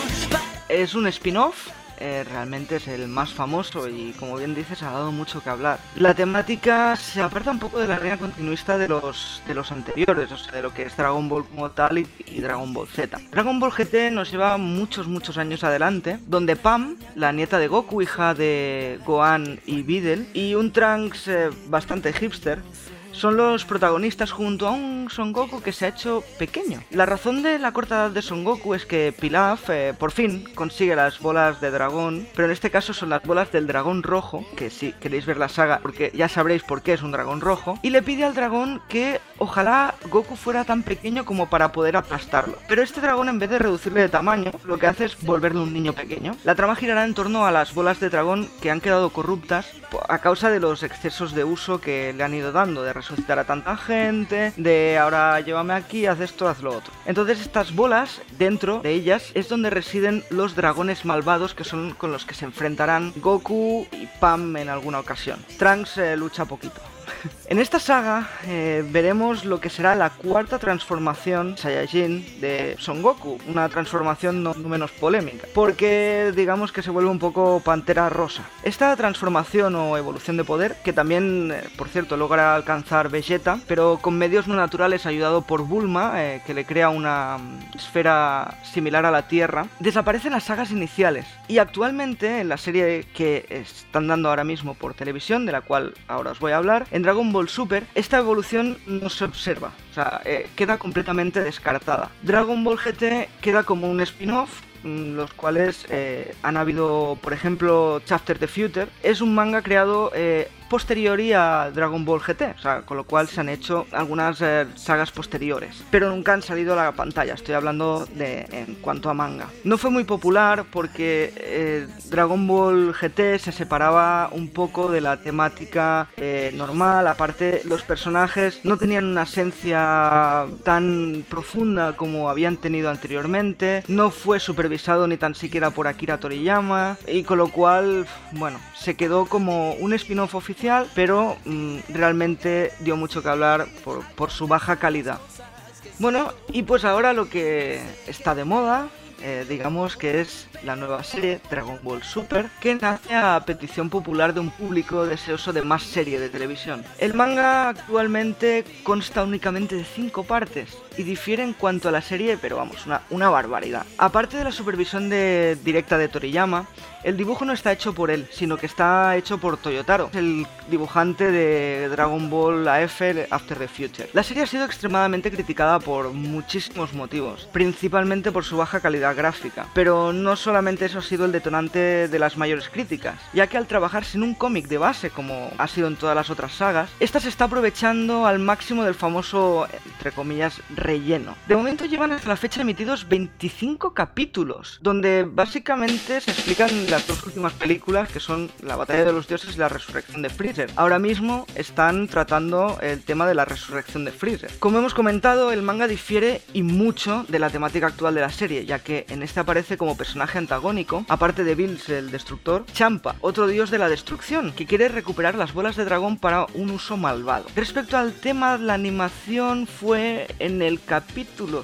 Speaker 4: Es un spin-off. Realmente es el más famoso y, como bien dices, ha dado mucho que hablar. La temática se aparta un poco de la línea continuista de los anteriores, o sea, de lo que es Dragon Ball como tal y Dragon Ball Z. Dragon Ball GT nos lleva muchos años adelante, donde Pam, la nieta de Goku, hija de Gohan y Videl, y un Trunks bastante hipster, son los protagonistas junto a un Son Goku que se ha hecho pequeño. La razón de la corta edad de Son Goku es que Pilaf por fin consigue las bolas de dragón, pero en este caso son las bolas del dragón rojo, que si queréis ver la saga, porque ya sabréis por qué es un dragón rojo, y le pide al dragón que ojalá Goku fuera tan pequeño como para poder aplastarlo. Pero este dragón, en vez de reducirle de tamaño, lo que hace es volverle un niño pequeño. La trama girará en torno a las bolas de dragón que han quedado corruptas a causa de los excesos de uso que le han ido dando, de resucitar a tanta gente, de ahora llévame aquí, haz esto, haz lo otro. Entonces estas bolas, dentro de ellas, es donde residen los dragones malvados que son con los que se enfrentarán Goku y Pam en alguna ocasión. Trunks lucha poquito. En esta saga veremos lo que será la cuarta transformación Saiyajin de Son Goku, una transformación no menos polémica, porque digamos que se vuelve un poco Pantera Rosa. Esta transformación o evolución de poder, que también, por cierto, logra alcanzar Vegeta, pero con medios no naturales ayudado por Bulma, que le crea una esfera similar a la Tierra, desaparece en las sagas iniciales, y actualmente en la serie que están dando ahora mismo por televisión, de la cual ahora os voy a hablar, en Dragon Ball Super, esta evolución no se observa, o sea, queda completamente descartada. Dragon Ball GT queda como un spin-off, los cuales han habido, por ejemplo, Chapter the Future. Es un manga creado posteriori a Dragon Ball GT, o sea, con lo cual se han hecho algunas sagas posteriores, pero nunca han salido a la pantalla. Estoy hablando en cuanto a manga. No fue muy popular porque Dragon Ball GT se separaba un poco de la temática normal. Aparte, los personajes no tenían una esencia tan profunda como habían tenido anteriormente. No fue supervisado ni tan siquiera por Akira Toriyama, y con lo cual, bueno, se quedó como un spin-off oficial, pero realmente dio mucho que hablar por su baja calidad. Bueno, y pues ahora lo que está de moda, digamos que es la nueva serie Dragon Ball Super, que nace a petición popular de un público deseoso de más serie de televisión. El manga actualmente consta únicamente de 5 partes y difiere en cuanto a la serie, pero vamos, una barbaridad. Aparte de la supervisión directa de Toriyama, el dibujo no está hecho por él, sino que está hecho por Toyotaro, el dibujante de Dragon Ball AF After the Future. La serie ha sido extremadamente criticada por muchísimos motivos, principalmente por su baja calidad gráfica, pero no solamente eso ha sido el detonante de las mayores críticas, ya que al trabajar sin un cómic de base como ha sido en todas las otras sagas, esta se está aprovechando al máximo del famoso, entre comillas, relleno. De momento llevan hasta la fecha emitidos 25 capítulos, donde básicamente se explican las dos últimas películas, que son la batalla de los dioses y la resurrección de Freezer. Ahora mismo están tratando el tema de la resurrección de Freezer. Como hemos comentado, el manga difiere y mucho de la temática actual de la serie, ya que en este aparece como personaje antagónico, aparte de Bills el Destructor, Champa, otro dios de la destrucción, que quiere recuperar las bolas de dragón para un uso malvado. Respecto al tema, la animación fue en el capítulo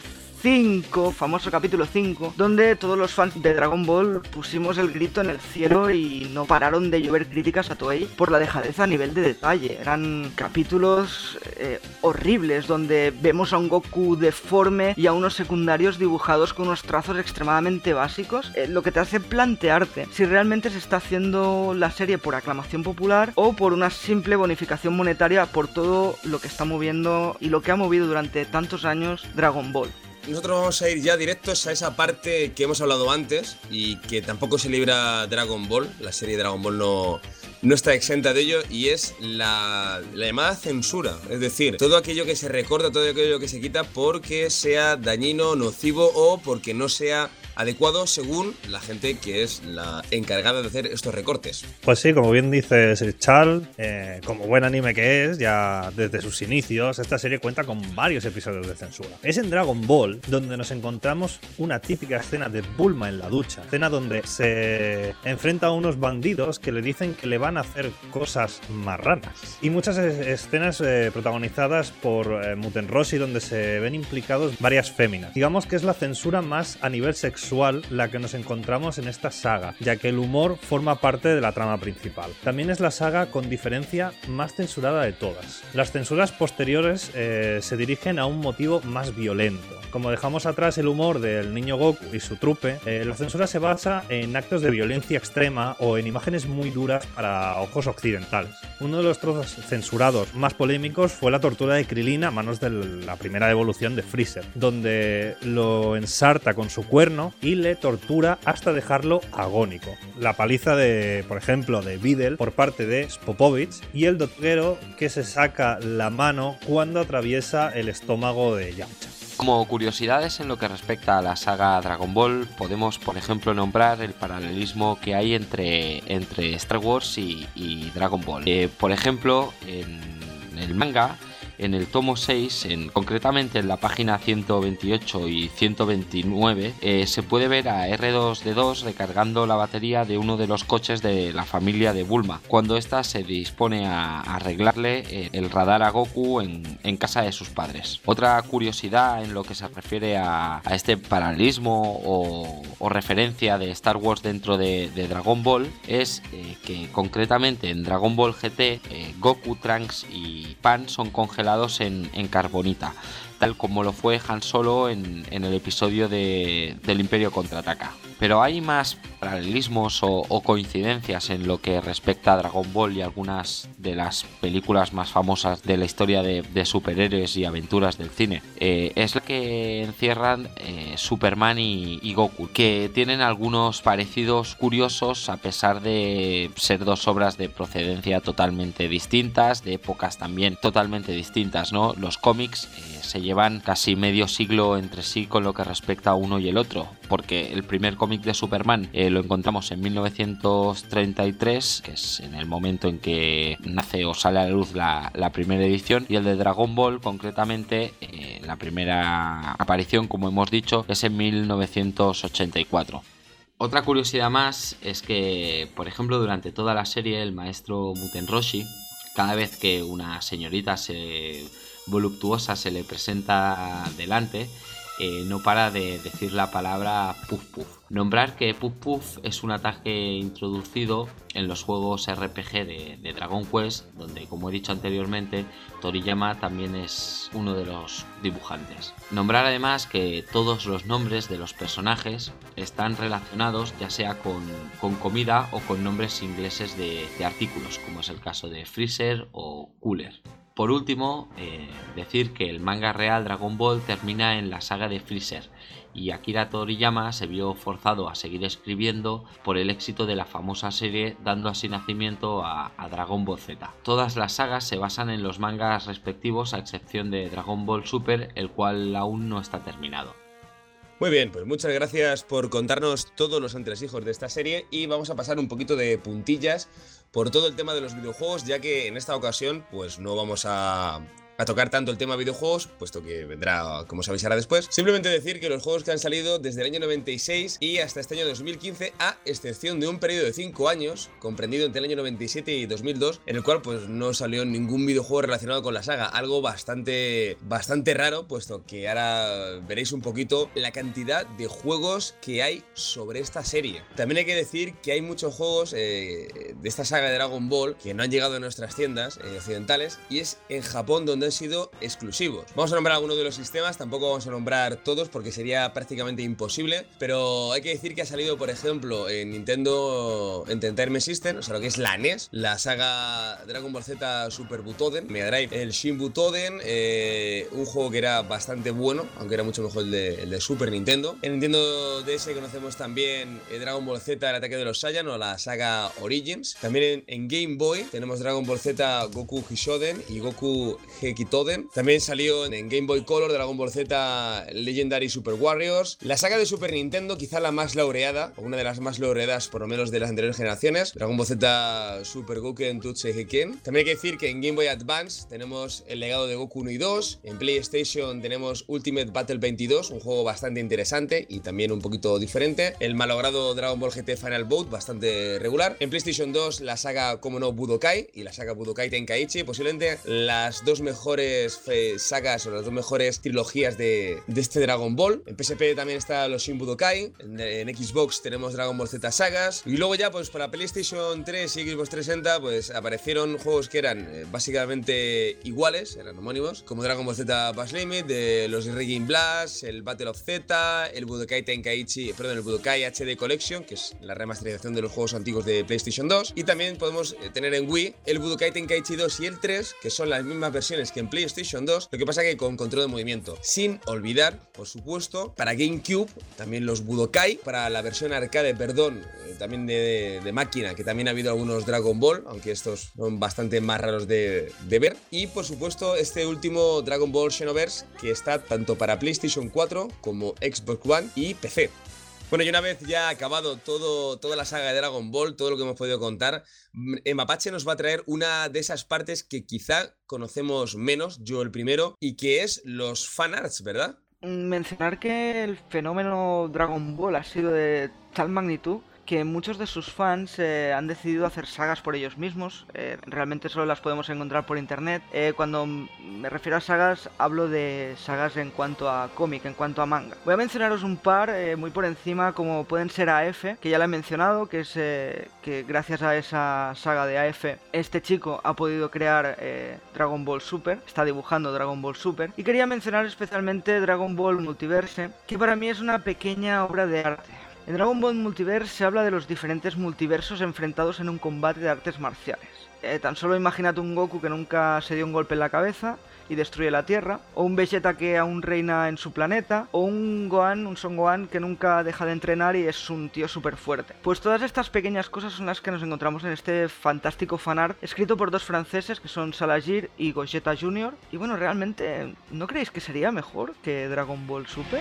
Speaker 4: 5, famoso capítulo 5, donde todos los fans de Dragon Ball pusimos el grito en el cielo y no pararon de llover críticas a Toei por la dejadez a nivel de detalle. Eran capítulos horribles, donde vemos a un Goku deforme y a unos secundarios dibujados con unos trazos extremadamente básicos, lo que te hace plantearte si realmente se está haciendo la serie por aclamación popular o por una simple bonificación monetaria por todo lo que está moviendo y lo que ha movido durante tantos años Dragon Ball.
Speaker 1: Nosotros vamos a ir ya directos a esa parte que hemos hablado antes y que tampoco se libra Dragon Ball. La serie Dragon Ball no está exenta de ello, y es la llamada censura. Es decir, todo aquello que se recorta, todo aquello que se quita porque sea dañino, nocivo o porque no sea adecuado según la gente que es la encargada de hacer estos recortes.
Speaker 5: Pues sí, como bien dices Charles, como buen anime que es, ya desde sus inicios, esta serie cuenta con varios episodios de censura. Es en Dragon Ball donde nos encontramos una típica escena de Bulma en la ducha, escena donde se enfrenta a unos bandidos que le dicen que le van a hacer cosas marranas, y muchas escenas protagonizadas por Muten Roshi, donde se ven implicados varias féminas. Digamos que es la censura más a nivel sexual la que nos encontramos en esta saga, ya que el humor forma parte de la trama principal. También es la saga con diferencia más censurada de todas. Las censuras posteriores se dirigen a un motivo más violento. Como dejamos atrás el humor del niño Goku y su trupe, la censura se basa en actos de violencia extrema o en imágenes muy duras para ojos occidentales. Uno de los trozos censurados más polémicos fue la tortura de Krillin a manos de la primera evolución de Freezer, donde lo ensarta con su cuerno y le tortura hasta dejarlo agónico. La paliza de, por ejemplo, de Videl por parte de Spopovich, y el doguero que se saca la mano cuando atraviesa el estómago de Yamcha.
Speaker 3: Como curiosidades en lo que respecta a la saga Dragon Ball, podemos, por ejemplo, nombrar el paralelismo que hay entre Star Wars y Dragon Ball. Por ejemplo, en el manga, en el tomo 6, concretamente en la página 128 y 129, se puede ver a R2D2 recargando la batería de uno de los coches de la familia de Bulma, cuando ésta se dispone a arreglarle el radar a Goku en casa de sus padres. Otra curiosidad en lo que se refiere a este paralelismo o referencia de Star Wars dentro de Dragon Ball es que concretamente en Dragon Ball GT, Goku, Trunks y Pan son congelados en carbonita, tal como lo fue Han Solo en el episodio del Imperio Contraataca. Pero hay más paralelismos o coincidencias en lo que respecta a Dragon Ball y algunas de las películas más famosas de la historia de superhéroes y aventuras del cine. Es la que encierran Superman y Goku, que tienen algunos parecidos curiosos a pesar de ser dos obras de procedencia totalmente distintas, de épocas también totalmente distintas, ¿no? Los cómics se llevan casi medio siglo entre sí con lo que respecta a uno y el otro, porque el primer cómic de Superman lo encontramos en 1933, que es en el momento en que nace o sale a la luz la primera edición, y el de Dragon Ball concretamente, la primera aparición, como hemos dicho, es en 1984. Otra curiosidad más es que, por ejemplo, durante toda la serie el maestro Muten Roshi, cada vez que una señorita voluptuosa se le presenta delante, no para de decir la palabra puff puff. Nombrar que puff puff es un ataque introducido en los juegos RPG de Dragon Quest, donde, como he dicho anteriormente, Toriyama también es uno de los dibujantes. Nombrar además que todos los nombres de los personajes están relacionados ya sea con comida o con nombres ingleses de artículos, como es el caso de Freezer o Cooler. Por último, decir que el manga real Dragon Ball termina en la saga de Freezer, y Akira Toriyama se vio forzado a seguir escribiendo por el éxito de la famosa serie, dando así nacimiento a Dragon Ball Z. Todas las sagas se basan en los mangas respectivos, a excepción de Dragon Ball Super, el cual aún no está terminado.
Speaker 1: Muy bien, pues muchas gracias por contarnos todos los entresijos de esta serie, y vamos a pasar un poquito de puntillas por todo el tema de los videojuegos, ya que en esta ocasión pues no vamos a a tocar tanto el tema videojuegos, puesto que vendrá, como sabéis, ahora después. Simplemente decir que los juegos que han salido desde el año 96 y hasta este año 2015, a excepción de un periodo de 5 años, comprendido entre el año 97 y 2002, en el cual pues no salió ningún videojuego relacionado con la saga, algo bastante raro, puesto que ahora veréis un poquito la cantidad de juegos que hay sobre esta serie. También hay que decir que hay muchos juegos de esta saga de Dragon Ball que no han llegado a nuestras tiendas occidentales, y es en Japón donde han sido exclusivos. Vamos a nombrar algunos de los sistemas, tampoco vamos a nombrar todos porque sería prácticamente imposible, pero hay que decir que ha salido, por ejemplo, en Nintendo Entertainment System, o sea, lo que es la NES, la saga Dragon Ball Z Super Butoden, Mega Drive, el Shin Butoden, un juego que era bastante bueno, aunque era mucho mejor el de Super Nintendo. En Nintendo DS conocemos también Dragon Ball Z, el ataque de los Saiyan, o la saga Origins. También en Game Boy tenemos Dragon Ball Z Goku Hishoden y Goku Gekitoden. También salió en Game Boy Color Dragon Ball Z Legendary Super Warriors. La saga de Super Nintendo, quizá la más laureada, o una de las más laureadas por lo menos de las anteriores generaciones, Dragon Ball Z Super Goken Tutsu Heiken. También hay que decir que en Game Boy Advance tenemos el legado de Goku 1 y 2. En PlayStation tenemos Ultimate Battle 22, un juego bastante interesante y también un poquito diferente. El malogrado Dragon Ball GT Final Bout, bastante regular. En PlayStation 2 la saga, como no, Budokai y la saga Budokai Tenkaichi, posiblemente las dos mejores sagas o las dos mejores trilogías de este Dragon Ball. En PSP también está los Shin Budokai. En Xbox tenemos Dragon Ball Z sagas. Y luego ya pues para PlayStation 3 y Xbox 360 pues aparecieron juegos que eran básicamente iguales, eran homónimos, como Dragon Ball Z Bass Limit, de los Raging Blast, el Battle of Z, el Budokai Tenkaichi, perdón, el Budokai HD Collection, que es la remasterización de los juegos antiguos de PlayStation 2. Y también podemos tener en Wii el Budokai Tenkaichi 2 y el 3, que son las mismas versiones que en PlayStation 2, lo que pasa que con control de movimiento. Sin olvidar, por supuesto, para GameCube, también los Budokai, para la versión arcade, perdón, también de máquina, que también ha habido algunos Dragon Ball, aunque estos son bastante más raros de ver. Y por supuesto, este último Dragon Ball Xenoverse, que está tanto para PlayStation 4 como Xbox One y PC. Bueno, y una vez ya acabado toda la saga de Dragon Ball, todo lo que hemos podido contar, Mapache nos va a traer una de esas partes que quizá conocemos menos, yo el primero, y que es los fanarts, ¿verdad?
Speaker 4: Mencionar que el fenómeno Dragon Ball ha sido de tal magnitud que muchos de sus fans han decidido hacer sagas por ellos mismos. Realmente solo las podemos encontrar por internet. Cuando me refiero a sagas, hablo de sagas en cuanto a cómic, en cuanto a manga. Voy a mencionaros un par muy por encima, como pueden ser AF, que ya la he mencionado, que es que gracias a esa saga de AF, este chico ha podido crear Dragon Ball Super, está dibujando Dragon Ball Super. Y quería mencionar especialmente Dragon Ball Multiverse, que para mí es una pequeña obra de arte. En Dragon Ball Multiverse se habla de los diferentes multiversos enfrentados en un combate de artes marciales. Tan solo imagínate un Goku que nunca se dio un golpe en la cabeza y destruye la Tierra, o un Vegeta que aún reina en su planeta, o un Son Gohan que nunca deja de entrenar y es un tío súper fuerte. Pues todas estas pequeñas cosas son las que nos encontramos en este fantástico fanart escrito por dos franceses que son Salagir y Gogeta Jr. Y bueno, realmente, ¿no creéis que sería mejor que Dragon Ball Super?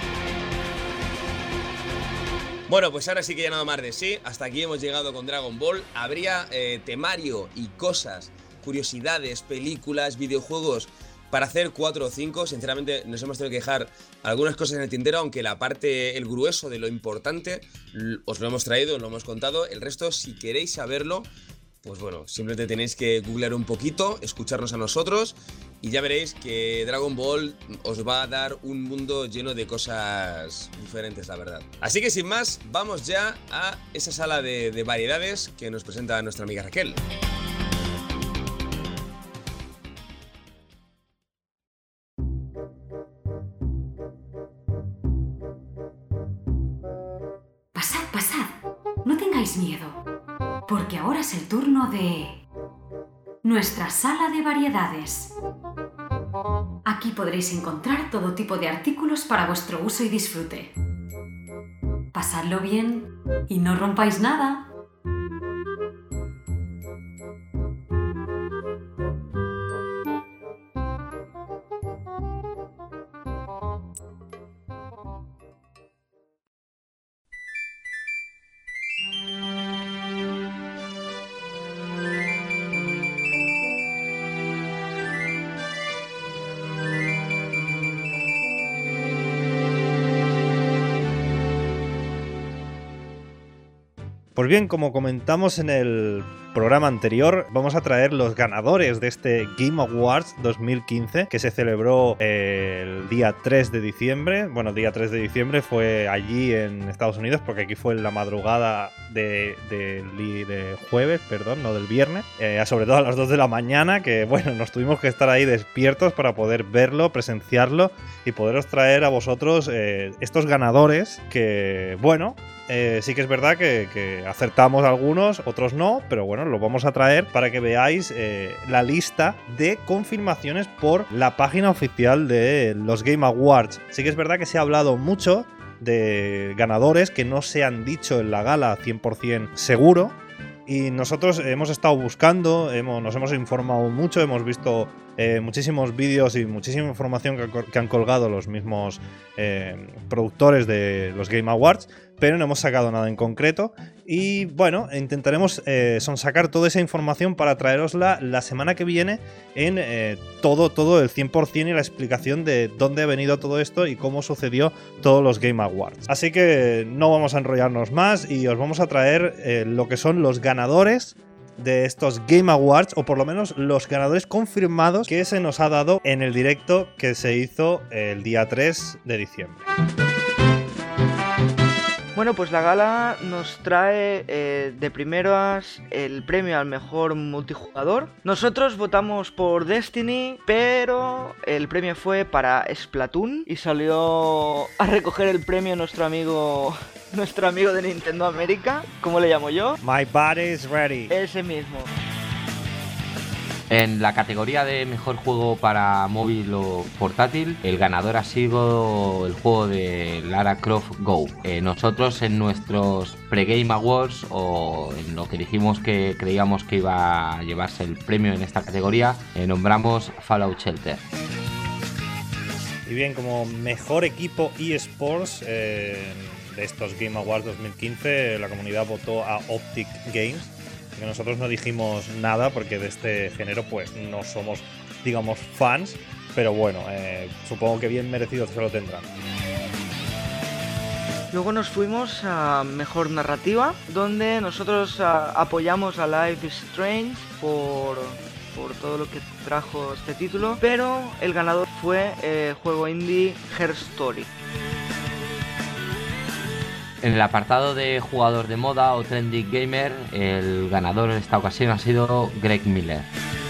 Speaker 1: Bueno, pues ahora sí que ya nada más de sí. Hasta aquí hemos llegado con Dragon Ball. Habría temario y cosas, curiosidades, películas, videojuegos para hacer 4 o 5. Sinceramente nos hemos tenido que dejar algunas cosas en el tintero, aunque la parte, el grueso de lo importante os lo hemos traído, lo hemos contado. El resto, si queréis saberlo, pues bueno, simplemente tenéis que googlear un poquito, escucharnos a nosotros y ya veréis que Dragon Ball os va a dar un mundo lleno de cosas diferentes, la verdad. Así que sin más, vamos ya a esa sala de variedades que nos presenta nuestra amiga Raquel.
Speaker 2: Pasad, pasad. No tengáis miedo, porque ahora es el turno de nuestra sala de variedades. Aquí podréis encontrar todo tipo de artículos para vuestro uso y disfrute. Pasadlo bien y no rompáis nada.
Speaker 5: Pues bien, como comentamos en el programa anterior, vamos a traer los ganadores de este Game Awards 2015 que se celebró el día 3 de diciembre. Bueno, el día 3 de diciembre fue allí en Estados Unidos, porque aquí fue en la madrugada de jueves, perdón, no del viernes, sobre todo a las 2 de la mañana, que bueno, nos tuvimos que estar ahí despiertos para poder verlo, presenciarlo y poderos traer a vosotros estos ganadores que, bueno, sí que es verdad que acertamos algunos, otros no, pero bueno, los vamos a traer para que veáis la lista de confirmaciones por la página oficial de los Game Awards. Sí que es verdad que se ha hablado mucho de ganadores que no se han dicho en la gala 100% seguro, y nosotros hemos estado buscando, nos hemos informado mucho, hemos visto muchísimos vídeos y muchísima información que han colgado los mismos productores de los Game Awards, pero no hemos sacado nada en concreto. Y bueno, intentaremos sonsacar toda esa información para traerosla la semana que viene en todo el 100% y la explicación de dónde ha venido todo esto y cómo sucedió todos los Game Awards. Así que no vamos a enrollarnos más y os vamos a traer lo que son los ganadores de estos Game Awards, o por lo menos los ganadores confirmados que se nos ha dado en el directo que se hizo el día 3 de diciembre.
Speaker 4: Bueno, pues la gala nos trae de primeras el premio al mejor multijugador. Nosotros votamos por Destiny, pero el premio fue para Splatoon y salió a recoger el premio nuestro amigo de Nintendo América. ¿Cómo le llamo yo?
Speaker 5: My body is ready.
Speaker 4: Ese mismo.
Speaker 3: En la categoría de mejor juego para móvil o portátil, el ganador ha sido el juego de Lara Croft Go. Nosotros en nuestros pre-Game Awards, o en lo que dijimos que creíamos que iba a llevarse el premio en esta categoría, nombramos Fallout Shelter.
Speaker 5: Y bien, como mejor equipo eSports de estos Game Awards 2015, la comunidad votó a Optic Games. Que nosotros no dijimos nada porque de este género pues no somos, digamos, fans, pero bueno, supongo que bien merecido se lo tendrán.
Speaker 4: Luego nos fuimos a mejor narrativa, donde nosotros apoyamos a Life is Strange por todo lo que trajo este título, pero el ganador fue el juego indie Her Story.
Speaker 3: En el apartado de jugador de moda o trendy gamer, el ganador en esta ocasión ha sido Greg Miller.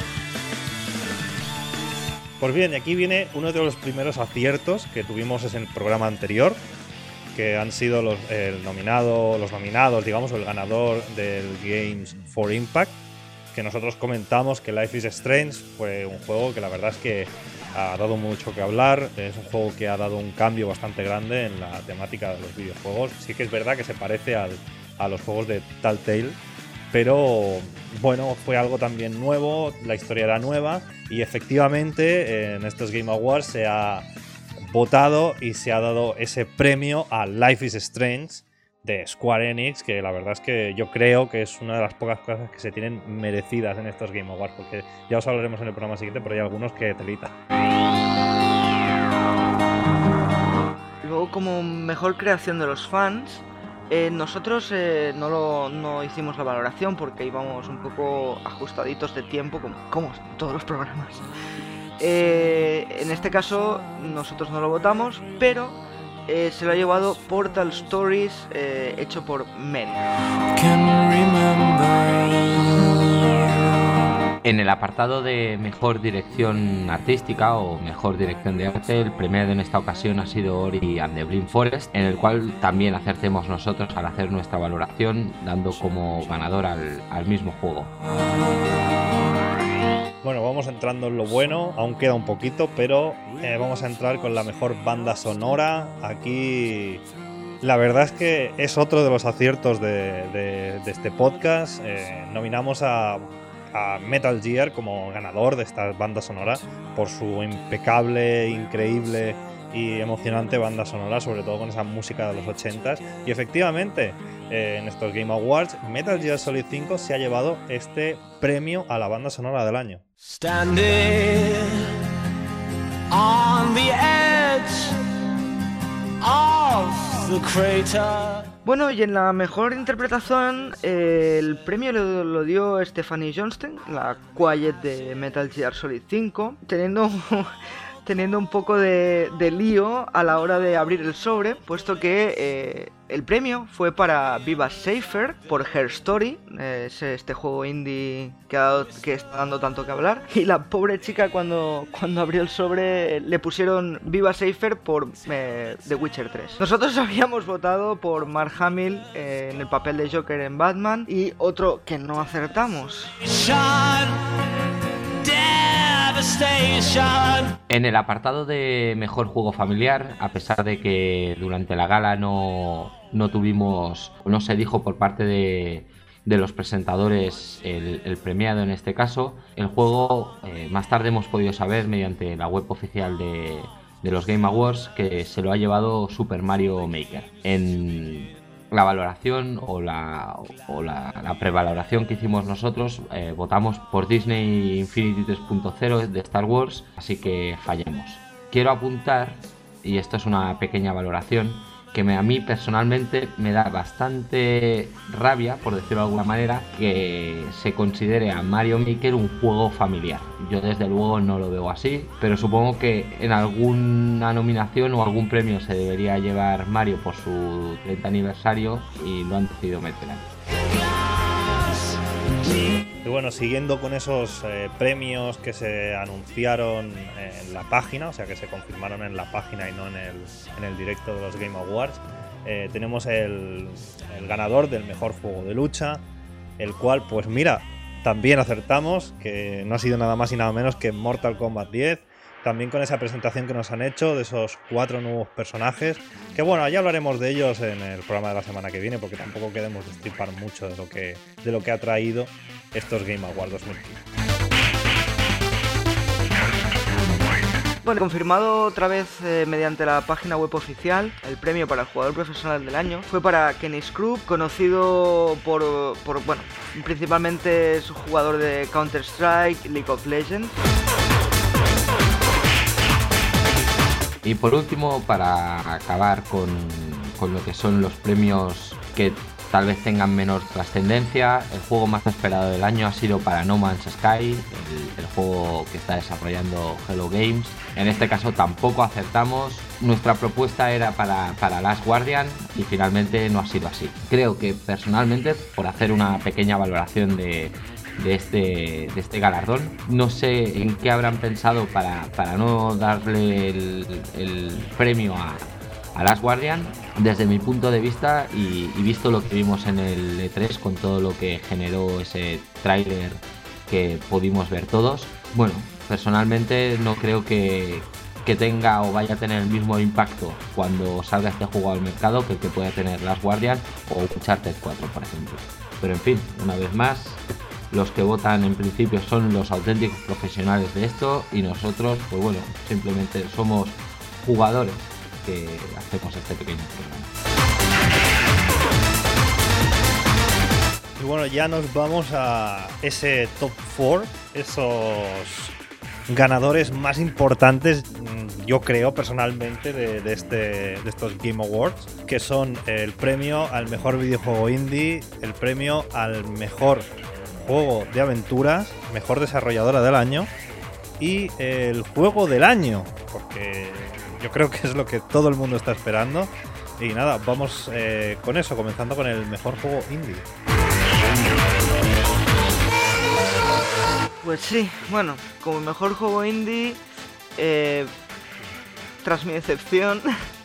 Speaker 5: Pues bien, aquí viene uno de los primeros aciertos que tuvimos en el programa anterior, que han sido los nominados, digamos, el ganador del Games for Impact, que nosotros comentamos que Life is Strange fue un juego que la verdad es que ha dado mucho que hablar. Es un juego que ha dado un cambio bastante grande en la temática de los videojuegos. Sí que es verdad que se parece a los juegos de Telltale, pero bueno, fue algo también nuevo, la historia era nueva y efectivamente en estos Game Awards se ha votado y se ha dado ese premio a Life is Strange de Square Enix, que la verdad es que yo creo que es una de las pocas cosas que se tienen merecidas en estos Game Awards, porque ya os hablaremos en el programa siguiente, pero hay algunos que telita.
Speaker 4: Luego, como mejor creación de los fans, nosotros no hicimos la valoración porque íbamos un poco ajustaditos de tiempo, como todos los programas. En este caso nosotros no lo votamos, pero se lo ha llevado Portal Stories, hecho por Men.
Speaker 3: En el apartado de mejor dirección artística o mejor dirección de arte, el premiado en esta ocasión ha sido Ori and the Blind Forest, en el cual también acertemos nosotros al hacer nuestra valoración, dando como ganador al mismo juego.
Speaker 5: Bueno, vamos entrando en lo bueno, aún queda un poquito, pero vamos a entrar con la mejor banda sonora. Aquí la verdad es que es otro de los aciertos de este podcast. Nominamos a Metal Gear como ganador de esta banda sonora por su impecable, increíble y emocionante banda sonora, sobre todo con esa música de los 80s. Y efectivamente, en estos Game Awards, Metal Gear Solid 5 se ha llevado este premio a la banda sonora del año.
Speaker 6: Standing on the edge of the crater.
Speaker 4: Bueno, y en la mejor interpretación el premio lo dio Stephanie Johnston, la Quiet de Metal Gear Solid 5, teniendo un poco de lío a la hora de abrir el sobre, puesto que el premio fue para Viva Safer por Her Story, es este juego indie que está dando tanto que hablar, y la pobre chica cuando abrió el sobre le pusieron Viva Safer por The Witcher 3. Nosotros habíamos votado por Mark Hamill en el papel de Joker en Batman, y otro que no acertamos.
Speaker 3: En el apartado de mejor juego familiar, a pesar de que durante la gala no se dijo por parte de los presentadores el premiado en este caso, el juego más tarde hemos podido saber mediante la web oficial de los Game Awards que se lo ha llevado Super Mario Maker. En la valoración o la prevaloración que hicimos nosotros, votamos por Disney Infinity 3.0 de Star Wars, así que fallamos. Quiero apuntar, y esto es una pequeña valoración, que a mí personalmente me da bastante rabia, por decirlo de alguna manera, que se considere a Mario Maker un juego familiar. Yo desde luego no lo veo así, pero supongo que en alguna nominación o algún premio se debería llevar Mario por su 30 aniversario y lo han decidido meter ahí.
Speaker 5: Y bueno, siguiendo con esos premios que se anunciaron en la página, o sea que se confirmaron en la página y no en el directo de los Game Awards, tenemos el ganador del mejor juego de lucha, el cual, pues mira, también acertamos, que no ha sido nada más y nada menos que Mortal Kombat 10, también con esa presentación que nos han hecho de esos 4 nuevos personajes, que bueno, ya hablaremos de ellos en el programa de la semana que viene, porque tampoco queremos destripar mucho de lo que ha traído estos Game Awards 2015.
Speaker 4: Bueno, confirmado otra vez mediante la página web oficial, el premio para el jugador profesional del año fue para Kenny Scrub, conocido por bueno, principalmente es un jugador de Counter-Strike, League of Legends.
Speaker 3: Y por último, para acabar con lo que son los premios que tal vez tengan menor trascendencia, el juego más esperado del año ha sido para No Man's Sky, el juego que está desarrollando Hello Games. En este caso tampoco acertamos. Nuestra propuesta era para Last Guardian y finalmente no ha sido así. Creo que personalmente, por hacer una pequeña valoración de este galardón, no sé en qué habrán pensado para no darle el premio a Last Guardian. Desde mi punto de vista y visto lo que vimos en el E3 con todo lo que generó ese tráiler que pudimos ver todos, bueno, personalmente no creo que tenga o vaya a tener el mismo impacto cuando salga este juego al mercado que el que pueda tener Last Guardian o Uncharted 4, por ejemplo. Pero en fin, una vez más, los que votan en principio son los auténticos profesionales de esto y nosotros, pues bueno, simplemente somos jugadores que hacemos este pequeño programa.
Speaker 5: Y bueno, ya nos vamos a ese top 4, esos ganadores más importantes, yo creo personalmente, de estos Game Awards, que son el premio al mejor videojuego indie, el premio al mejor juego de aventuras, mejor desarrolladora del año y el juego del año, porque yo creo que es lo que todo el mundo está esperando. Y nada, vamos con eso, comenzando con el mejor juego indie.
Speaker 4: Pues sí, bueno, como mejor juego indie, tras mi decepción,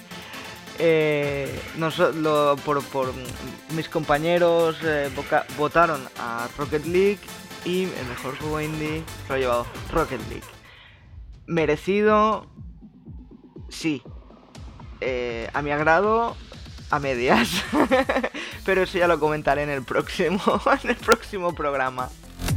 Speaker 4: por mis compañeros votaron a Rocket League y el mejor juego indie lo ha llevado Rocket League. Merecido, sí. A mi agrado, a medias. Pero eso ya lo comentaré en el próximo programa.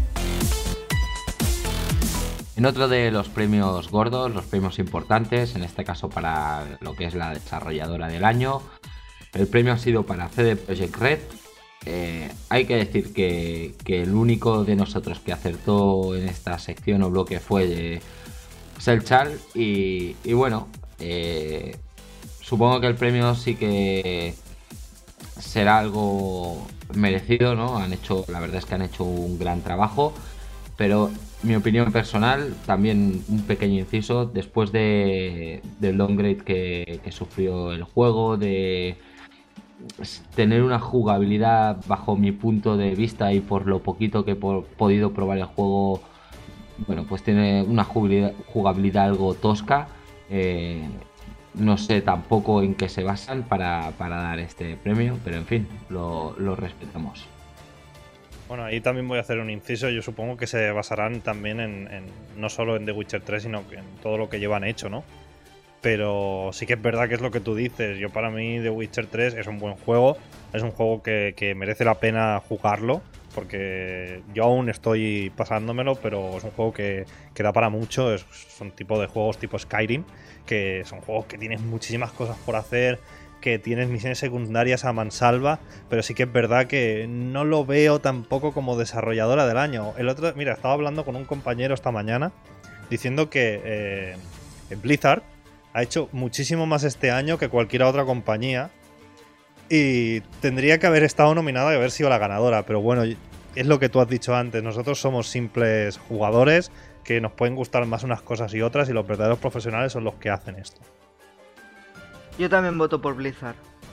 Speaker 3: En otro de los premios gordos, los premios importantes, en este caso para lo que es la desarrolladora del año, el premio ha sido para CD Projekt Red. Hay que decir que el único de nosotros que acertó en esta sección o bloque fue Selchal y bueno, supongo que el premio sí que será algo merecido, ¿no? La verdad es que han hecho un gran trabajo, pero mi opinión personal, también un pequeño inciso, después del downgrade que sufrió el juego, de tener una jugabilidad bajo mi punto de vista y por lo poquito que he podido probar el juego, bueno, pues tiene una jugabilidad algo tosca. No sé tampoco en qué se basan para dar este premio, pero en fin, lo respetamos.
Speaker 5: Bueno, ahí también voy a hacer un inciso. Yo supongo que se basarán también en no solo en The Witcher 3, sino que en todo lo que llevan hecho, ¿no? Pero sí que es verdad que es lo que tú dices. Yo, para mí, The Witcher 3 es un buen juego. Es un juego que merece la pena jugarlo, porque yo aún estoy pasándomelo, pero es un juego que da para mucho. Son tipo de juegos tipo Skyrim, que son juegos que tienen muchísimas cosas por hacer, que tienes misiones secundarias a mansalva, pero sí que es verdad que no lo veo tampoco como desarrolladora del año. Mira, estaba hablando con un compañero esta mañana diciendo que Blizzard ha hecho muchísimo más este año que cualquier otra compañía y tendría que haber estado nominada y haber sido la ganadora, pero bueno, es lo que tú has dicho antes, nosotros somos simples jugadores que nos pueden gustar más unas cosas y otras, y los verdaderos profesionales son los que hacen esto.
Speaker 4: Yo también voto por Blizzard.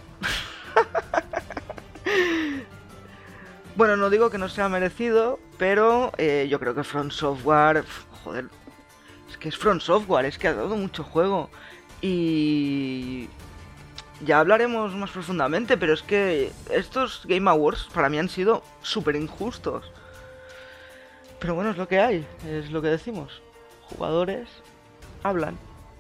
Speaker 4: Bueno, no digo que no sea merecido, pero yo creo que From Software... Joder, es que es From Software, es que ha dado mucho juego. Y... ya hablaremos más profundamente, pero es que estos Game Awards para mí han sido súper injustos. Pero bueno, es lo que hay, es lo que decimos. Jugadores hablan.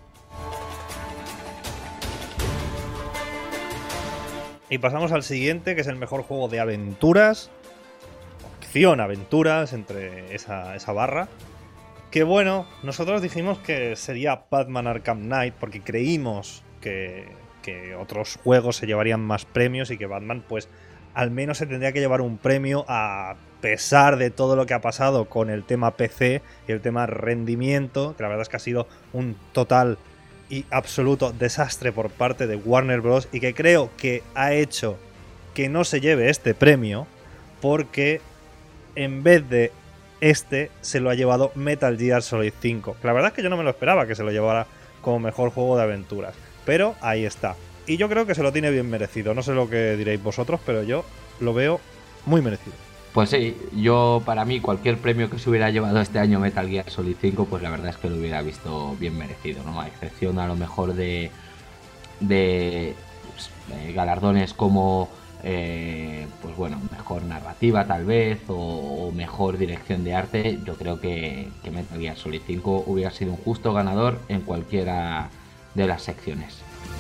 Speaker 5: Y pasamos al siguiente, que es el mejor juego de aventuras. Acción-aventuras, entre esa barra. Que bueno, nosotros dijimos que sería Batman Arkham Knight porque creímos que otros juegos se llevarían más premios y que Batman pues al menos se tendría que llevar un premio a pesar de todo lo que ha pasado con el tema PC y el tema rendimiento, que la verdad es que ha sido un total y absoluto desastre por parte de Warner Bros. Y que creo que ha hecho que no se lleve este premio porque en vez de se lo ha llevado Metal Gear Solid 5. La verdad es que yo no me lo esperaba que se lo llevara como mejor juego de aventuras, pero ahí está. Y yo creo que se lo tiene bien merecido. No sé lo que diréis vosotros, pero yo lo veo muy merecido.
Speaker 3: Pues sí, para mí cualquier premio que se hubiera llevado este año Metal Gear Solid 5, pues la verdad es que lo hubiera visto bien merecido, ¿no? A excepción a lo mejor de galardones como pues bueno, mejor narrativa tal vez, o mejor dirección de arte. Yo creo que Metal Gear Solid 5 hubiera sido un justo ganador en cualquiera de las secciones.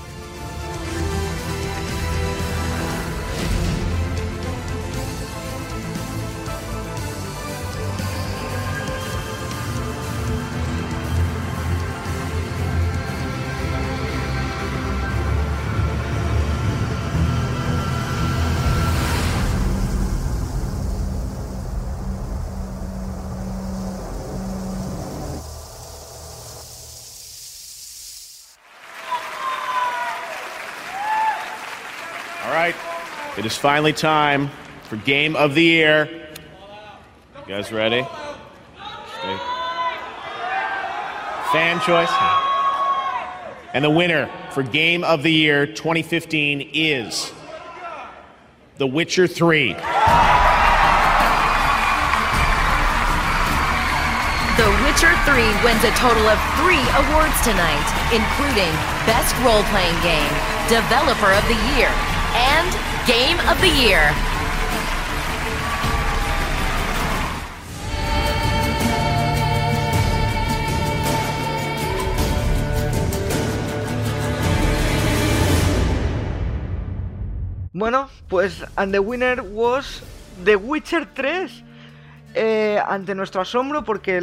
Speaker 6: It is finally time for Game of the Year. You guys ready? Okay. Fan choice. And the winner for Game of the Year 2015 is The Witcher 3.
Speaker 7: The Witcher 3 wins a total of 3 awards tonight, including Best Role-Playing Game, Developer of the Year, and Game of the Year.
Speaker 4: Bueno, pues and the winner was The Witcher 3. Ante nuestro asombro, porque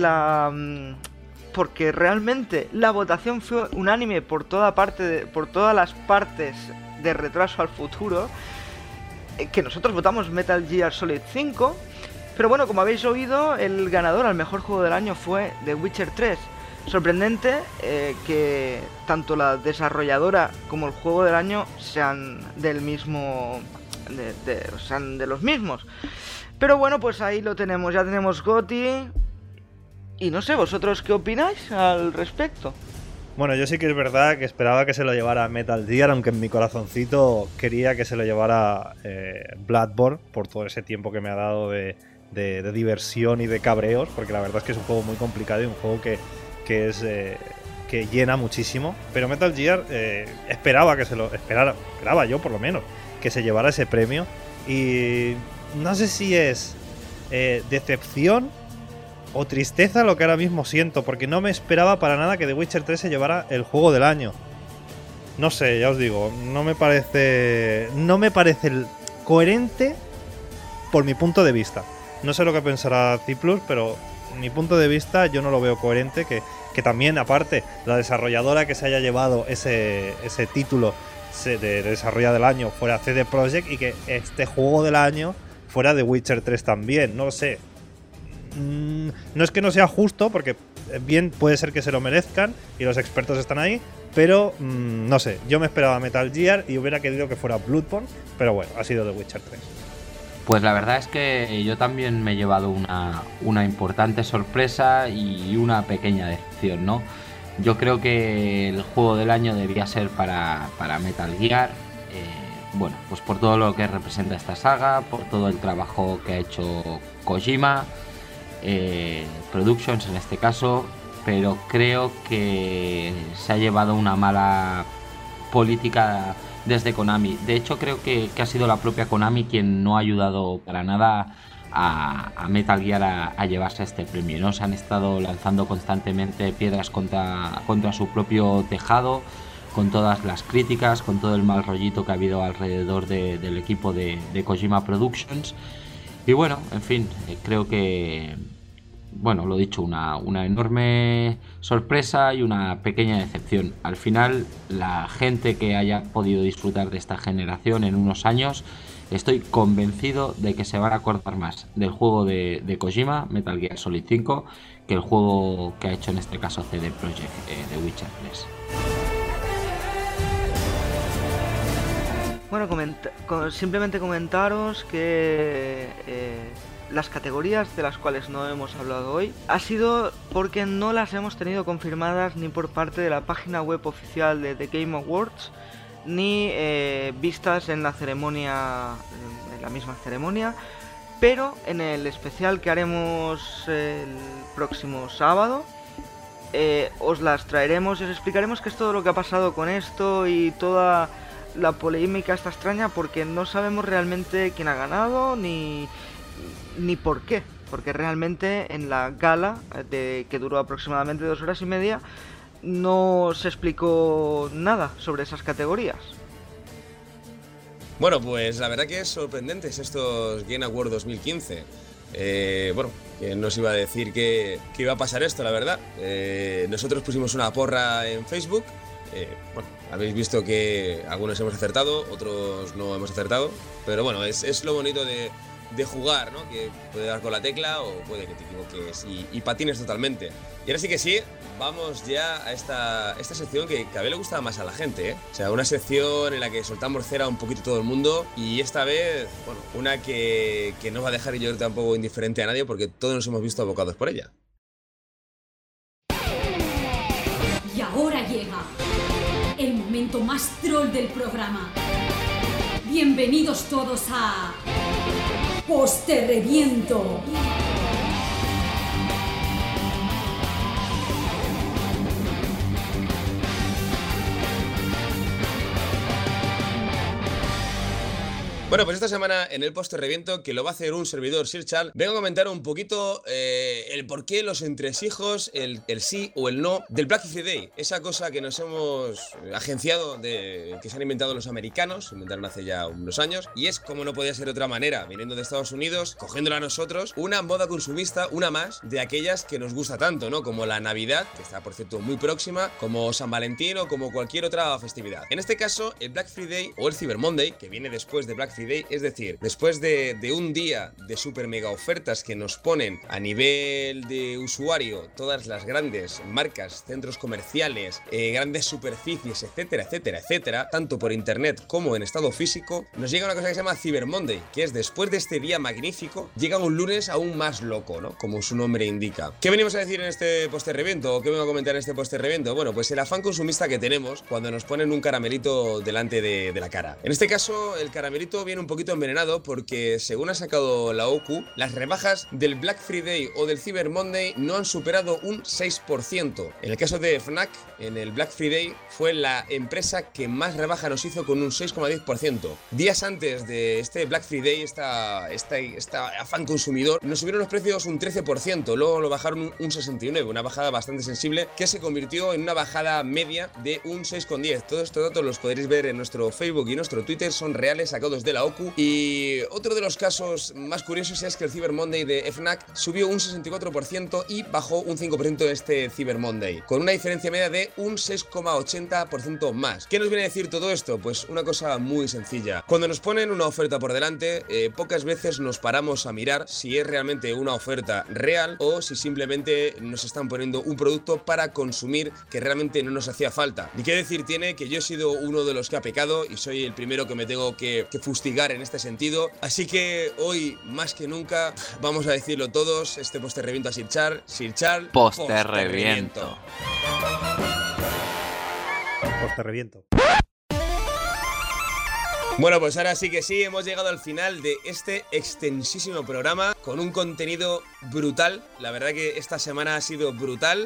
Speaker 4: realmente la votación fue unánime por todas las partes de Retraso al Futuro, que nosotros votamos Metal Gear Solid 5, pero bueno, como habéis oído, el ganador al mejor juego del año fue The Witcher 3. Sorprendente que tanto la desarrolladora como el juego del año sean del mismo sean de los mismos. Pero bueno, pues ahí lo tenemos, ya tenemos GOTY. Y no sé, ¿vosotros qué opináis al respecto?
Speaker 5: Bueno, yo sí que es verdad que esperaba que se lo llevara Metal Gear, aunque en mi corazoncito quería que se lo llevara Bloodborne, por todo ese tiempo que me ha dado de diversión y de cabreos, porque la verdad es que es un juego muy complicado y un juego que llena muchísimo. Pero Metal Gear esperaba yo por lo menos, que se llevara ese premio. Y no sé si es decepción o tristeza lo que ahora mismo siento, porque no me esperaba para nada que The Witcher 3 se llevara el juego del año. No sé, ya os digo, no me parece coherente por mi punto de vista. No sé lo que pensará Ciplus, pero mi punto de vista yo no lo veo coherente, que también, aparte, la desarrolladora que se haya llevado ese título de desarrollo del año fuera CD Projekt y que este juego del año fuera The Witcher 3 también, no lo sé. No es que no sea justo, porque bien puede ser que se lo merezcan y los expertos están ahí, pero no sé, yo me esperaba Metal Gear y hubiera querido que fuera Bloodborne, pero bueno, ha sido The Witcher 3.
Speaker 3: Pues la verdad es que yo también me he llevado una importante sorpresa y una pequeña decepción, ¿no? Yo creo que el juego del año debía ser para Metal Gear, bueno, pues por todo lo que representa esta saga, por todo el trabajo que ha hecho Kojima Productions en este caso, pero creo que se ha llevado una mala política desde Konami. De hecho, creo que ha sido la propia Konami quien no ha ayudado para nada a Metal Gear a llevarse este premio, ¿no? Se han estado lanzando constantemente piedras contra su propio tejado, con todas las críticas, con todo el mal rollito que ha habido alrededor del equipo de Kojima Productions. Y bueno, en fin, creo que, bueno, lo dicho, una enorme sorpresa y una pequeña decepción. Al final, la gente que haya podido disfrutar de esta generación en unos años, estoy convencido de que se van a acordar más del juego de Kojima, Metal Gear Solid 5, que el juego que ha hecho en este caso CD Projekt, The Witcher 3.
Speaker 4: Bueno, simplemente comentaros que las categorías de las cuales no hemos hablado hoy ha sido porque no las hemos tenido confirmadas ni por parte de la página web oficial de The Game Awards, ni vistas en la ceremonia, en la misma ceremonia, pero en el especial que haremos el próximo sábado os las traeremos y os explicaremos qué es todo lo que ha pasado con esto y toda la polémica esta extraña, porque no sabemos realmente quién ha ganado ni por qué, porque realmente en la gala que duró aproximadamente 2 horas y media no se explicó nada sobre esas categorías.
Speaker 1: Bueno, pues la verdad que es sorprendentes estos Game Awards 2015. Bueno, que nos iba a decir que iba a pasar esto, la verdad. Nosotros pusimos una porra en Facebook. Bueno, habéis visto que algunos hemos acertado, otros no hemos acertado, pero bueno, es lo bonito de jugar, ¿no? Que puede dar con la tecla o puede que te equivoques y patines totalmente. Y ahora sí que sí, vamos ya a esta sección que cada vez le gusta más a la gente, ¿eh? O sea, una sección en la que soltamos cera un poquito todo el mundo, y esta vez, bueno, una que no va a dejar yo tampoco indiferente a nadie, porque todos nos hemos visto abocados por ella.
Speaker 2: Y ahora llega el momento más troll del programa. Bienvenidos todos a Poste Reviento.
Speaker 1: Bueno, pues esta semana en el Poste Reviento, que lo va a hacer un servidor Sirchal, vengo a comentar un poquito el porqué, los entresijos, el sí o el no del Black Friday. Esa cosa que nos hemos agenciado, que se han inventado los americanos, se inventaron hace ya unos años, y es, como no podía ser de otra manera, viniendo de Estados Unidos, cogiéndola a nosotros, una moda consumista, una más de aquellas que nos gusta tanto, ¿no? Como la Navidad, que está por cierto muy próxima, como San Valentín o como cualquier otra festividad. En este caso, el Black Friday o el Cyber Monday, que viene después de Black Friday, Friday, es decir, después de un día de super mega ofertas que nos ponen a nivel de usuario todas las grandes marcas, centros comerciales, grandes superficies, etcétera, etcétera, etcétera, tanto por internet como en estado físico, nos llega una cosa que se llama Cyber Monday, que es después de este día magnífico, llega un lunes aún más loco, ¿no? Como su nombre indica. ¿Qué venimos a decir en este post-revento? ¿O qué vengo a comentar en este post-revento? Bueno, pues el afán consumista que tenemos cuando nos ponen un caramelito delante de la cara. En este caso, el caramelito viene un poquito envenenado porque, según ha sacado la OCU, las rebajas del Black Friday o del Cyber Monday no han superado un 6%. En el caso de Fnac, en el Black Friday fue la empresa que más rebaja nos hizo con un 6,10%. Días antes de este Black Friday, esta afán consumidor, nos subieron los precios un 13%, luego lo bajaron un 69%, una bajada bastante sensible que se convirtió en una bajada media de un 6,10%. Todos estos datos los podréis ver en nuestro Facebook y nuestro Twitter, son reales, sacados de la OCU. Y otro de los casos más curiosos es que el Cyber Monday de Fnac subió un 64% y bajó un 5% este Cyber Monday, con una diferencia media de un 6,80% más. ¿Qué nos viene a decir todo esto? Pues una cosa muy sencilla. Cuando nos ponen una oferta por delante, pocas veces nos paramos a mirar si es realmente una oferta real o si simplemente nos están poniendo un producto para consumir que realmente no nos hacía falta. Y qué decir tiene que yo he sido uno de los que ha pecado y soy el primero que me tengo que fustigar en este sentido. Así que hoy, más que nunca, vamos a decirlo todos, este post-reviento a Sirchar,
Speaker 3: Post-reviento.
Speaker 5: Post-reviento.
Speaker 1: Bueno, pues ahora sí que sí, hemos llegado al final de este extensísimo programa con un contenido brutal. La verdad que esta semana ha sido brutal.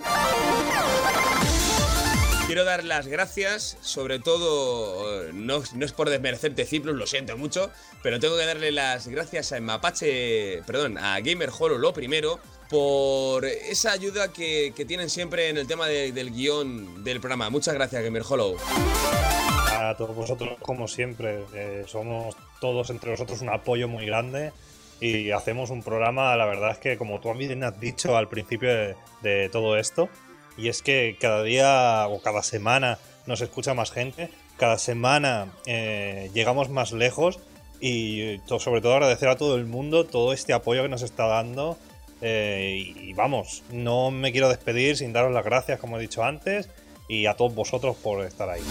Speaker 1: Quiero dar las gracias, sobre todo, no es por desmerecerte, Ciplus, lo siento mucho, pero tengo que darle las gracias a a Gamer Hollow, lo primero, por esa ayuda que tienen siempre en el tema del guión del programa. Muchas gracias, Gamer Hollow.
Speaker 5: A todos vosotros, como siempre, somos todos entre nosotros un apoyo muy grande y hacemos un programa, la verdad es que, como tú bien has dicho al principio de todo esto, y es que cada día o cada semana nos escucha más gente, cada semana llegamos más lejos y sobre todo agradecer a todo el mundo todo este apoyo que nos está dando. Y vamos, no me quiero despedir sin daros las gracias, como he dicho antes, y a todos vosotros por estar ahí.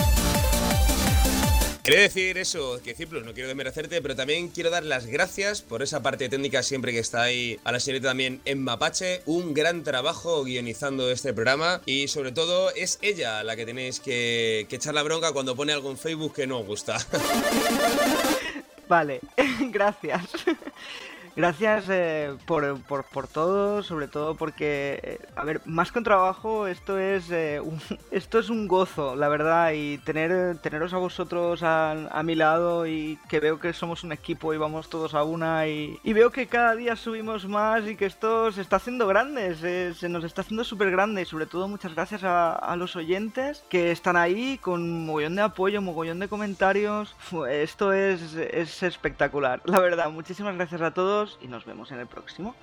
Speaker 1: Quería decir eso, que Ciplus, no quiero desmerecerte, pero también quiero dar las gracias por esa parte técnica siempre que está ahí, a la señorita también en Mapache, un gran trabajo guionizando este programa y sobre todo es ella la que tenéis que echar la bronca cuando pone algo en Facebook que no os gusta.
Speaker 4: Vale, gracias. Gracias por todo, sobre todo porque, a ver, más que un trabajo, esto es un gozo, la verdad, y teneros a vosotros a mi lado y que veo que somos un equipo y vamos todos a una y veo que cada día subimos más y que esto se está haciendo grande, se nos está haciendo súper grande y sobre todo muchas gracias a los oyentes que están ahí con mogollón de apoyo, mogollón de comentarios. Esto es espectacular, la verdad, muchísimas gracias a todos. Y nos vemos en el próximo.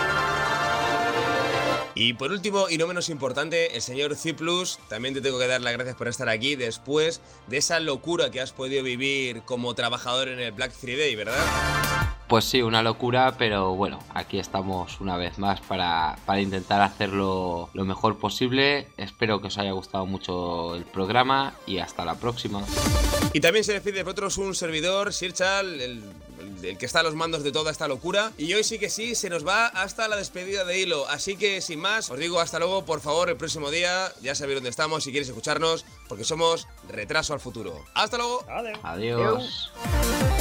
Speaker 1: Y por último, y no menos importante, el señor Ciplus, también te tengo que dar las gracias por estar aquí después de esa locura que has podido vivir como trabajador en el Black Friday, ¿verdad?
Speaker 3: Pues sí, una locura, pero bueno, aquí estamos una vez más para intentar hacerlo lo mejor posible. Espero que os haya gustado mucho el programa y hasta la próxima.
Speaker 1: Y también se despide de vosotros un servidor, Sirchal, el que está a los mandos de toda esta locura. Y hoy sí que sí, se nos va hasta la despedida de Hilo. Así que sin más, os digo hasta luego, por favor, el próximo día. Ya sabéis dónde estamos si queréis escucharnos, porque somos Retraso al Futuro. ¡Hasta luego!
Speaker 3: Adiós.